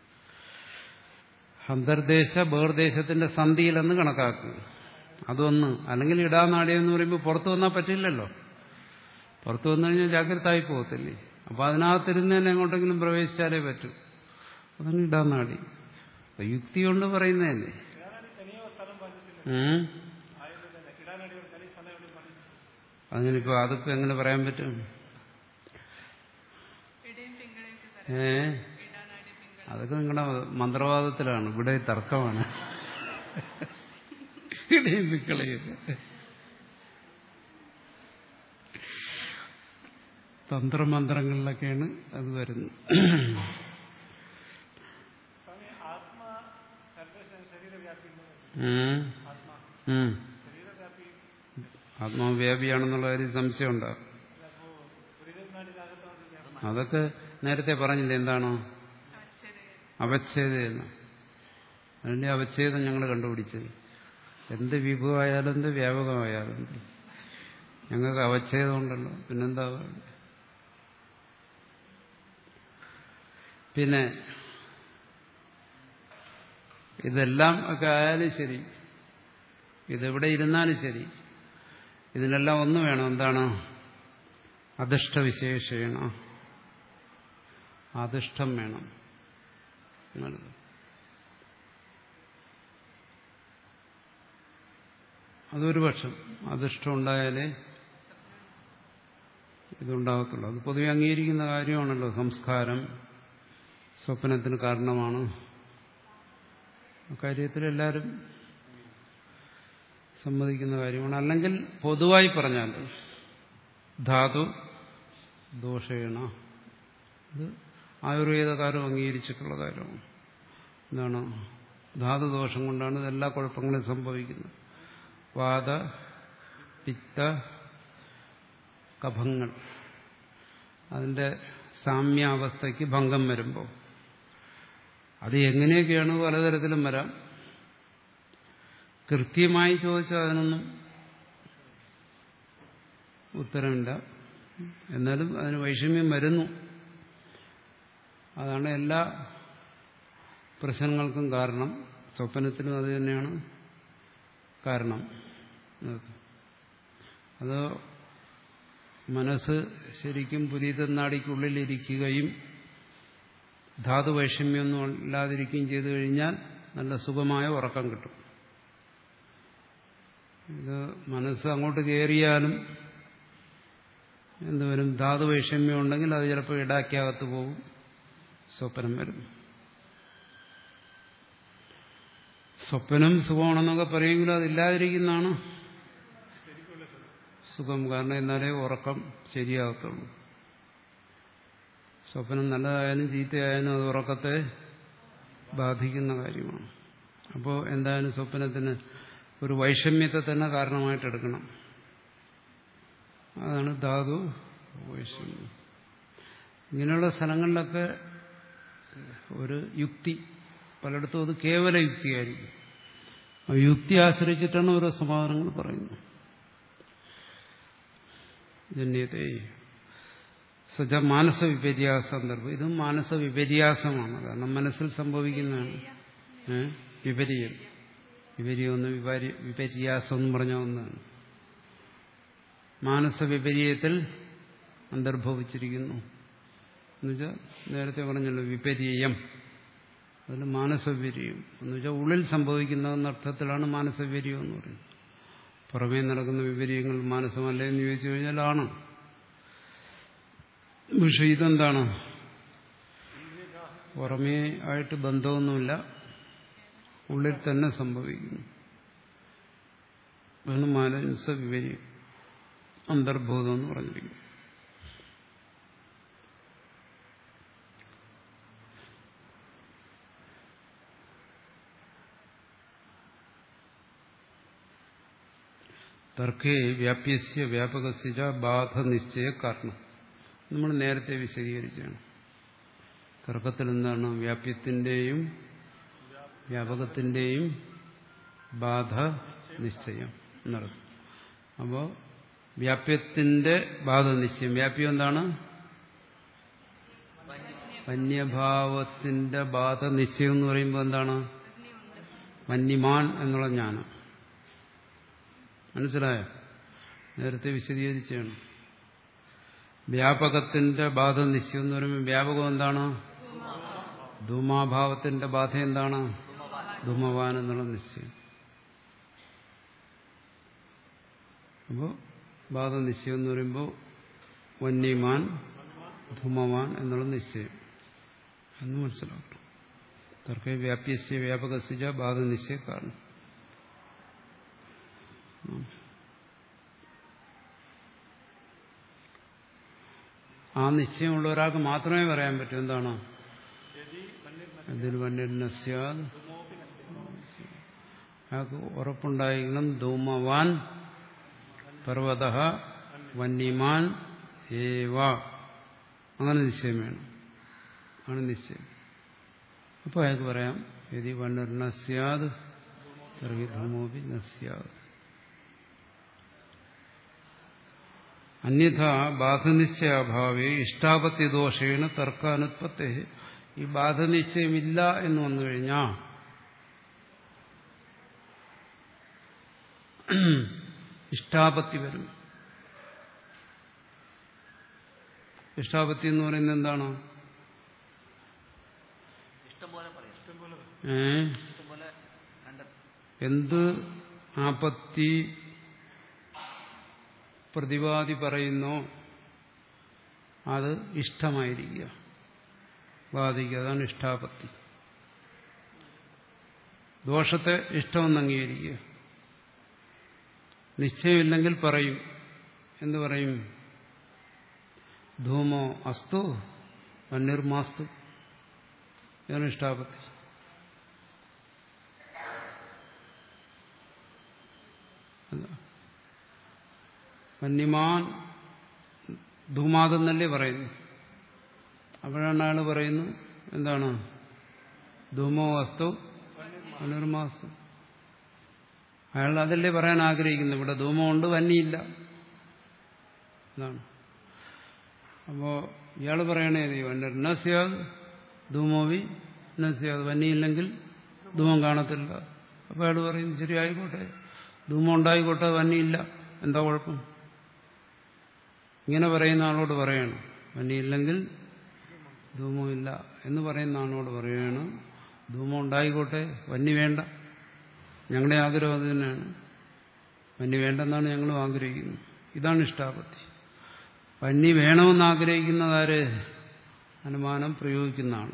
അന്തർദേശ ബഹിർദേശത്തിന്റെ സന്ധിയിലെന്ന് കണക്കാക്കുക. അതൊന്ന്. അല്ലെങ്കിൽ ഇടാനാടി എന്ന് പറയുമ്പോൾ പുറത്തു വന്നാൽ പറ്റില്ലല്ലോ. പുറത്തു വന്നു കഴിഞ്ഞാൽ ജാഗ്രതയായി പോകത്തില്ലേ? അപ്പൊ അതിനകത്തിരുന്ന് തന്നെ എങ്ങോട്ടെങ്കിലും പ്രവേശിച്ചാലേ പറ്റൂ. അതാണ് ഇടാനാടി. യുക്തി കൊണ്ട് പറയുന്നതല്ലേ. അതിനിപ്പോ അതിപ്പോ എങ്ങനെ പറയാൻ പറ്റും? ഏ അതൊക്കെ നിങ്ങളുടെ മന്ത്രവാദത്തിലാണ്. ഇവിടെ തർക്കമാണ്. ഇടയും പിക്കളയും തന്ത്രമന്ത്രങ്ങളിലൊക്കെയാണ് അത് വരുന്നത്. ആത്മാവ്യാപിയാണെന്നുള്ള കാര്യം സംശയമുണ്ടാകും. അതൊക്കെ നേരത്തെ പറഞ്ഞില്ലേ എന്താണോ അവച്ഛേദം. അതിന്റെ അവച്ഛേദം ഞങ്ങൾ കണ്ടുപിടിച്ചത്. എന്ത് വിഭവമായാലും എന്ത് വ്യാപകമായാലും ഞങ്ങൾക്ക് അവച്ഛേദം ഉണ്ടല്ലോ. പിന്നെന്താ? പിന്നെ ഇതെല്ലാം ഒക്കെ ആയാലും ശരി, ഇതെവിടെ ഇരുന്നാലും ശരി, ഇതിനെല്ലാം ഒന്ന് വേണം. എന്താണ്? അധിഷ്ഠവിശേഷേണ. അധിഷ്ഠം വേണം. അതൊരു പക്ഷം അധിഷ്ഠം ഉണ്ടായാലേ ഇതുണ്ടാകത്തുള്ളൂ. അത് പൊതുവെ അംഗീകരിക്കുന്ന കാര്യമാണല്ലോ. സംസ്കാരം സ്വപ്നത്തിന് കാരണമാണ്. അക്കാര്യത്തിൽ എല്ലാവരും സമ്മതിക്കുന്ന കാര്യമാണ്. അല്ലെങ്കിൽ പൊതുവായി പറഞ്ഞാൽ ധാതു ദോഷേണ, ഇത് ആയുർവേദകാരം അംഗീകരിച്ചിട്ടുള്ള കാര്യമാണ്. എന്താണ്? ധാതുദോഷം കൊണ്ടാണ് ഇതെല്ലാ കുഴപ്പങ്ങളും സംഭവിക്കുന്നത്. വാത പിത്ത കഫങ്ങൾ അതിന്റെ സാമ്യാവസ്ഥയ്ക്ക് ഭംഗം വരുമ്പോൾ അത് എങ്ങനെയൊക്കെയാണ് പലതരത്തിലും വരാം. കൃത്യമായി ചോദിച്ചാൽ അതിനൊന്നും ഉത്തരമില്ല. എന്നാലും അതിന് വൈഷമ്യം വരുന്നു. അതാണ് എല്ലാ പ്രശ്നങ്ങൾക്കും കാരണം. സ്വപ്നത്തിനും അത് തന്നെയാണ് കാരണം. അത് മനസ്സ് ശരിക്കും പുരീതനാടിക്കുള്ളിലിരിക്കുകയും ധാതുവൈഷമ്യമൊന്നും ഇല്ലാതിരിക്കുകയും ചെയ്തു കഴിഞ്ഞാൽ നല്ല സുഖമായ ഉറക്കം കിട്ടും. ഇത് മനസ്സ് അങ്ങോട്ട് കയറിയാലും എന്തുവരും? ധാതുവൈഷമ്യം ഉണ്ടെങ്കിൽ അത് ചിലപ്പോൾ ഇടാക്കിയകത്ത് പോകും, സ്വപ്നം വരും. സ്വപ്നം സുഖമാണെന്നൊക്കെ പറയുമെങ്കിലും അതില്ലാതിരിക്കുന്നതാണ് സുഖം. കാരണം എന്നാലേ ഉറക്കം ശരിയാകത്തുള്ളൂ. സ്വപ്നം നല്ലതായാലും ചീത്തയായാലും അത് ഉറക്കത്തെ ബാധിക്കുന്ന കാര്യമാണ്. അപ്പോൾ എന്തായാലും സ്വപ്നത്തിന് ഒരു വൈഷമ്യത്തെ തന്നെ കാരണമായിട്ടെടുക്കണം. അതാണ് ധാതു വൈഷമ്യം. ഇങ്ങനെയുള്ള സ്ഥലങ്ങളിലൊക്കെ ഒരു യുക്തി, പലയിടത്തും അത് കേവല യുക്തിയായിരിക്കും. ആ യുക്തി ആശ്രയിച്ചിട്ടാണ് ഓരോ സമാധാനങ്ങൾ പറയുന്നത്. ജന്യത്തെ സജ മാനസ വിപര്യാസ സന്ദർഭം. ഇതും മാനസ വിപര്യാസമാണ്. കാരണം മനസ്സിൽ സംഭവിക്കുന്നതാണ്. ഏഹ് വിപര്യം വിപര്യം ഒന്ന് വിപര്യാസം എന്ന് പറഞ്ഞ ഒന്നാണ്. മാനസ വിപര്യത്തിൽ അന്തർഭവിച്ചിരിക്കുന്നു എന്നുവെച്ചാൽ നേരത്തെ പറഞ്ഞല്ലോ വിപര്യം. അതിന് മാനസവീര്യം എന്ന് വെച്ചാൽ ഉള്ളിൽ സംഭവിക്കുന്ന അർത്ഥത്തിലാണ് മാനസവീര്യം എന്ന് പറയുന്നത്. പുറമേ നടക്കുന്ന വിപര്യങ്ങൾ മാനസമല്ലേ എന്ന് ചോദിച്ചു കഴിഞ്ഞാൽ ആണ്. പക്ഷെ ഇതെന്താണ്? പുറമേ ആയിട്ട് ബന്ധമൊന്നുമില്ല, ഉള്ളിൽ തന്നെ സംഭവിക്കുന്നു. അതാണ് മാനസ വിപര്യം, അന്തർബോധം എന്ന് പറഞ്ഞിരിക്കുന്നു. തർക്കേ വ്യാപ്യസ്യ വ്യാപകസ്യ ബാധ നിശ്ചയ കാരണം. നമ്മൾ നേരത്തെ വിശദീകരിച്ചാണ്. തർക്കത്തിൽ എന്താണ്? വ്യാപ്യത്തിന്റെയും വ്യാപകത്തിന്റെയും ബാധ നിശ്ചയം എന്നർത്ഥം. അപ്പോൾ വ്യാപ്യത്തിന്റെ ബാധ നിശ്ചയം. വ്യാപ്യം എന്താണ്? വന്യഭാവത്തിന്റെ ബാധ നിശ്ചയം എന്ന് പറയുമ്പോൾ എന്താണ്? വന്യമാൻ എന്നുള്ള ജ്ഞാനം. മനസ്സിലായോ? നേരത്തെ വിശദീകരിച്ചാണ്. വ്യാപകത്തിന്റെ ബാധ നിശ്ചയം എന്ന് പറയുമ്പോൾ വ്യാപകം എന്താണ്? ധൂമാഭാവത്തിന്റെ ബാധ എന്താണ്? ധൂമവാൻ എന്നുള്ള നിശ്ചയം. അപ്പോൾ ബാധ നിശ്ചയം എന്ന് പറയുമ്പോൾ വന്യമാൻ ധൂമവാൻ എന്നുള്ള നിശ്ചയം എന്ന് മനസ്സിലാക്കണം. തർക്ക വ്യാപ്യസ്യ വ്യാപകസ്യ ബാധ നിശ്ചയ കാരണം. ആ നിശ്ചയമുള്ള ഒരാൾക്ക് മാത്രമേ പറയാൻ പറ്റൂ. എന്താണ്? വന്യസ്യാദ്, അയാൾക്ക് ഉറപ്പുണ്ടായിരിക്കണം. ധൂമവാൻ പർവത വന്യമാൻ ഏവ, അങ്ങനെ നിശ്ചയം വേണം. ആണ് നിശ്ചയം. അപ്പോൾ അയാൾക്ക് പറയാം യദി വന്യർനസ്യാദ് തർഹി ധൂമോപി നസ്യാദ്. അന്യഥ ബാധനിശ്ചയാഭാവേ ഇഷ്ടാപത്തി ദോഷേണ തർക്കാനുത്പത്തി. ഈ ബാധനിശ്ചയമില്ല എന്ന് വന്നു കഴിഞ്ഞാൽ ഇഷ്ടാപത്തി വരും. ഇഷ്ടാപത്തി എന്ന് പറയുന്നത് എന്താണ്? ഏ എന്ത് ആപത്തി പ്രതിവാദി പറയുന്നോ അത് ഇഷ്ടമായിരിക്കുക, ബാധിക്കുക. അതാണ് ഇഷ്ടാപത്തി. ദോഷത്തെ ഇഷ്ടമെന്ന് അംഗീകരിക്കുക. നിശ്ചയമില്ലെങ്കിൽ പറയും. എന്തു പറയും? ധൂമോ അസ്തു വന്യർമാസ്തു. ഇതാണ് ഇഷ്ടാപത്തി. വന്യമാൻ ധൂമാതെന്നല്ലേ പറയുന്നു. അപ്പോഴാണ് അയാൾ പറയുന്നു എന്താണ്? ധൂമോ അസ്തു വന്യർമാസ്തു. അയാൾ അതല്ലേ പറയാൻ ആഗ്രഹിക്കുന്നു. ഇവിടെ ധൂമമുണ്ട്, വന്യയില്ല എന്നാണ്. അപ്പോ ഇയാൾ പറയണേ വന്യർ നസ്യാദ് ധൂമോവി നസ്യാദ്. വന്യയില്ലെങ്കിൽ ധൂമം കാണത്തില്ല. അപ്പോൾ അയാൾ പറയുന്നു ശരി ആയിക്കോട്ടെ, ധൂമം ഉണ്ടായിക്കോട്ടെ, വന്യയില്ല, എന്താ കുഴപ്പം? ഇങ്ങനെ പറയുന്ന ആളോട് പറയണം വന്യയില്ലെങ്കിൽ ധൂമമില്ല എന്ന് പറയുന്ന ആളോട് പറയണം ധൂമം ഉണ്ടായിക്കോട്ടെ, വന്യ വേണ്ട. ഞങ്ങളുടെ ആഗ്രഹം അത് തന്നെയാണ്. വന്യ വേണ്ടെന്നാണ് ഞങ്ങളും ആഗ്രഹിക്കുന്നത്. ഇതാണ് ഇഷ്ടാപത്തി. വന്യ വേണമെന്ന് ആഗ്രഹിക്കുന്നതാര്? അനുമാനം പ്രയോഗിക്കുന്ന ആൾ,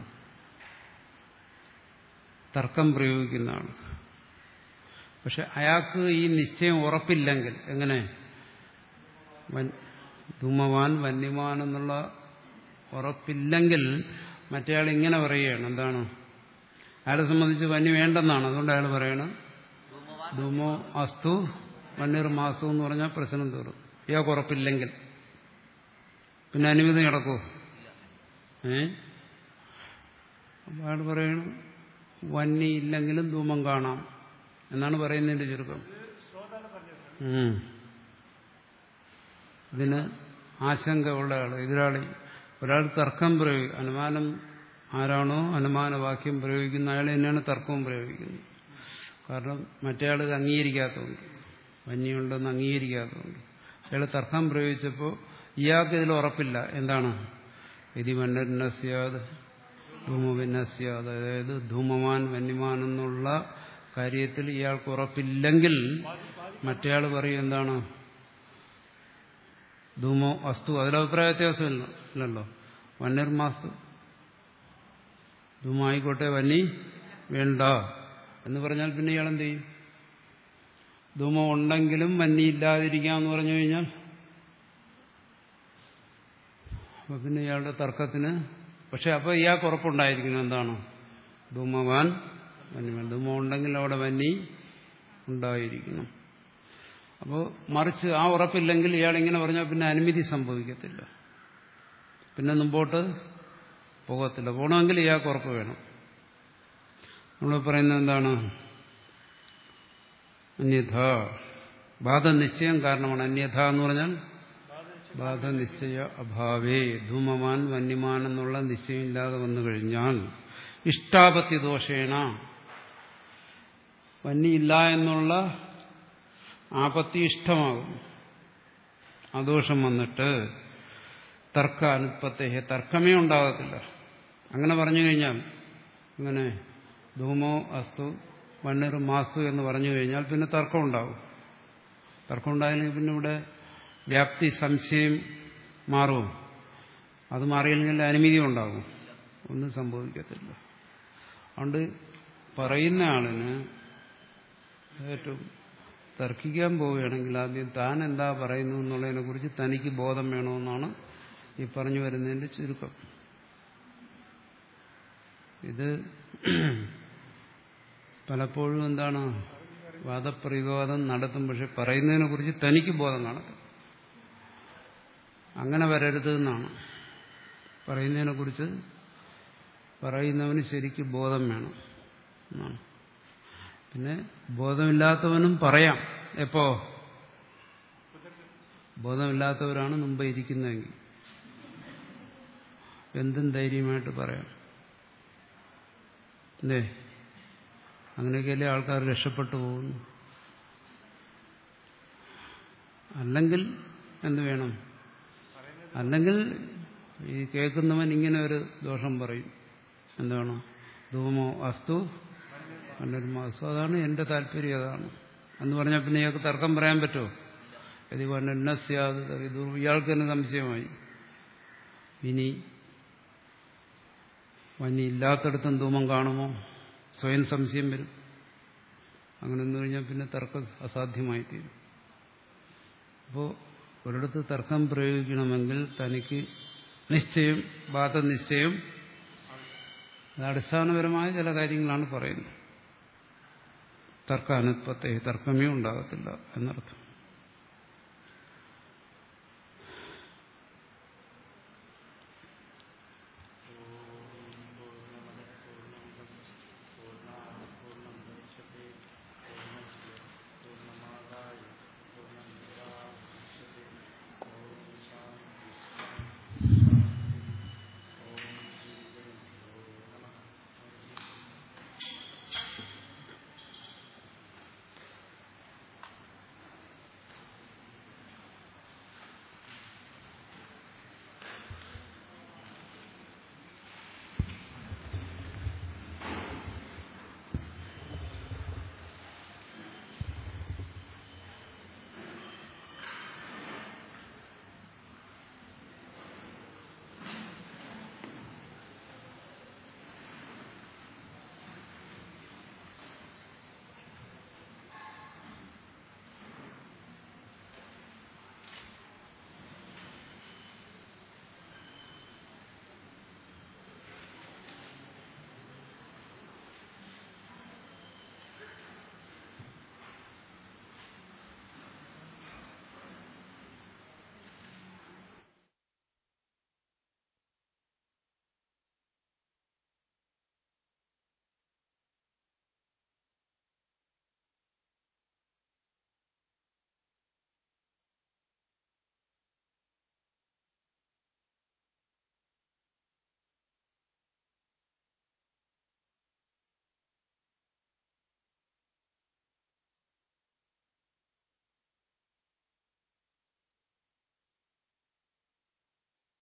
തർക്കം പ്രയോഗിക്കുന്ന ആൾ. പക്ഷെ അയാൾക്ക് ഈ നിശ്ചയം ഉറപ്പില്ലെങ്കിൽ എങ്ങനെ? ധൂമവാൻ വന്യമാൻ എന്നുള്ള ഉറപ്പില്ലെങ്കിൽ മറ്റേയാൾ ഇങ്ങനെ പറയുകയാണ്. എന്താണ്? അയാളെ സംബന്ധിച്ച് വന്യ വേണ്ടെന്നാണ്. അതുകൊണ്ട് അയാൾ പറയണം ധൂമോ അസ്തു വന്യർ മാസു എന്ന് പറഞ്ഞാൽ പ്രശ്നം തീർന്നു. ഇയാൾക്ക് ഉറപ്പില്ലെങ്കിൽ പിന്നെ അനുമതി നടക്കുമോ? ഏ അയാൾ പറയണം വന്യ ഇല്ലെങ്കിലും ധൂമം കാണാം എന്നാണ് പറയുന്നതിന്റെ ചുരുക്കം. ഇതിന് ആശങ്ക ഉള്ള ആൾ, എതിരാളി, ഒരാൾ തർക്കം പ്രയോഗിക്കും. അനുമാനം ആരാണോ അനുമാനവാക്യം പ്രയോഗിക്കുന്ന അയാൾ തന്നെയാണ് തർക്കവും പ്രയോഗിക്കുന്നത്. കാരണം മറ്റേയാൾ ഇത് അംഗീകരിക്കാത്തതുകൊണ്ട്, വന്യമുണ്ടെന്ന് അംഗീകരിക്കാത്തതുകൊണ്ട് അയാൾ തർക്കം പ്രയോഗിച്ചപ്പോൾ ഇയാൾക്ക് ഇതിൽ ഉറപ്പില്ല. എന്താണ്? യദി വന്യർനസ്യാദ് ധൂമവിന്യസ്യ, അതായത് ധൂമവാൻ വന്യമാൻ എന്നുള്ള കാര്യത്തിൽ ഇയാൾക്ക് ഉറപ്പില്ലെങ്കിൽ മറ്റേയാൾ പറയും എന്താണ്, ധൂമോ അസ്തു, അതിലഭിപ്രായ വ്യത്യാസമില്ല ഇല്ലല്ലോ. വന്യർമാസ്തു, ധൂമായിക്കോട്ടെ വന്നി വേണ്ട എന്ന് പറഞ്ഞാൽ പിന്നെ ഇയാൾ എന്ത് ചെയ്യും? ധൂമം ഉണ്ടെങ്കിലും വന്നി ഇല്ലാതിരിക്കാമെന്ന് പറഞ്ഞു കഴിഞ്ഞാൽ അപ്പൊ പിന്നെ ഇയാളുടെ തർക്കത്തിന്, പക്ഷെ അപ്പൊ ഇയാൾക്ക് ഉറപ്പുണ്ടായിരിക്കണം എന്താണ്, ധൂമവാൻ വന്യമാൻ, ധൂമം ഉണ്ടെങ്കിൽ അവിടെ വന്നി ഉണ്ടായിരിക്കണം. അപ്പോൾ മറിച്ച് ആ ഉറപ്പില്ലെങ്കിൽ ഇയാൾ ഇങ്ങനെ പറഞ്ഞാൽ പിന്നെ അനുമതി സംഭവിക്കത്തില്ല, പിന്നെ മുമ്പോട്ട് പോകത്തില്ല. പോകണമെങ്കിൽ ഇയാൾക്ക് ഉറപ്പ് വേണം. നമ്മൾ പറയുന്നത് എന്താണ്, അന്യഥ ബാധനിശ്ചയം കാരണമാണ്. അന്യഥ എന്ന് പറഞ്ഞാൽ ബാധനിശ്ചയ അഭാവേ, ധൂമവാൻ വന്യമാൻ എന്നുള്ള നിശ്ചയം ഇല്ലാതെ വന്നു കഴിഞ്ഞാൽ ഇഷ്ടാപത്തി ദോഷേണ, വന്യയില്ല എന്നുള്ള ആപത്തി ഇഷ്ടമാകും, ആ ദോഷം വന്നിട്ട് തർക്ക അനുത്പത്തേ, തർക്കമേ ഉണ്ടാകത്തില്ല. അങ്ങനെ പറഞ്ഞു കഴിഞ്ഞാൽ, അങ്ങനെ ധൂമോ അസ്തു വണ്ണിർ മാസ്തു എന്ന് പറഞ്ഞു കഴിഞ്ഞാൽ പിന്നെ തർക്കം ഉണ്ടാവും. തർക്കം ഉണ്ടായില്ലെങ്കിൽ പിന്നെ ഇവിടെ വ്യാപ്തി സംശയം മാറും. അത് മാറിയില്ലെങ്കിൽ അനുമതി ഉണ്ടാകും, ഒന്നും സംഭവിക്കത്തില്ല. അതുകൊണ്ട് പറയുന്ന ആളിന് ഏറ്റവും തർക്കിക്കാൻ പോവുകയാണെങ്കിൽ ആദ്യം താൻ എന്താ പറയുന്നു എന്നുള്ളതിനെ കുറിച്ച് തനിക്ക് ബോധം വേണമെന്നാണ് ഈ പറഞ്ഞു വരുന്നതിന്റെ ചുരുക്കം. ഇത് പലപ്പോഴും എന്താണ്, വാദപ്രതിവാദം നടത്തും, പക്ഷെ പറയുന്നതിനെ കുറിച്ച് തനിക്ക് ബോധം കാണത്തില്ല. അങ്ങനെ വരരുത് എന്നാണ്. പറയുന്നതിനെ കുറിച്ച് പറയുന്നവന് ശരിക്ക് ബോധം വേണം എന്നാണ്. പിന്നെ ബോധമില്ലാത്തവനും പറയാം. എപ്പോ? ബോധമില്ലാത്തവരാണ് മുമ്പ് ഇരിക്കുന്നതെങ്കിൽ എന്തും ധൈര്യമായിട്ട് പറയാം. അല്ലേ? അങ്ങനെയൊക്കെയല്ലേ ആൾക്കാർ രക്ഷപ്പെട്ടു പോകുന്നു. അല്ലെങ്കിൽ എന്ത് വേണം? അല്ലെങ്കിൽ ഈ കേൾക്കുന്നവൻ ഇങ്ങനെ ഒരു ദോഷം പറയും, എന്താണ്, ധൂമോ അസ്തു വന്നർമാസ്തു, അതാണ് എന്റെ താല്പര്യം, അതാണ് എന്ന് പറഞ്ഞാൽ പിന്നെ ഇയാൾക്ക് തർക്കം പറയാൻ പറ്റുമോ? ഇത് വന്നസ്യാത്, ഇത് ഇയാൾക്ക് തന്നെ സംശയമായി. ഇനി വന്നി ഇല്ലാത്തടത്തും ധൂമം കാണുമോ? സ്വയം സംശയം വരും. അങ്ങനെ എന്ന് കഴിഞ്ഞാൽ പിന്നെ തർക്കം അസാധ്യമായി തീരും. അപ്പോൾ ഒരിടത്ത് തർക്കം പ്രയോഗിക്കണമെങ്കിൽ തനിക്ക് നിശ്ചയം, ബാധനിശ്ചയം, അത് അടിസ്ഥാനപരമായ ചില കാര്യങ്ങളാണ് പറയുന്നത്. തർക്ക അനുത്പത്തേ, തർക്കമേ ഉണ്ടാകത്തില്ല എന്നർത്ഥം.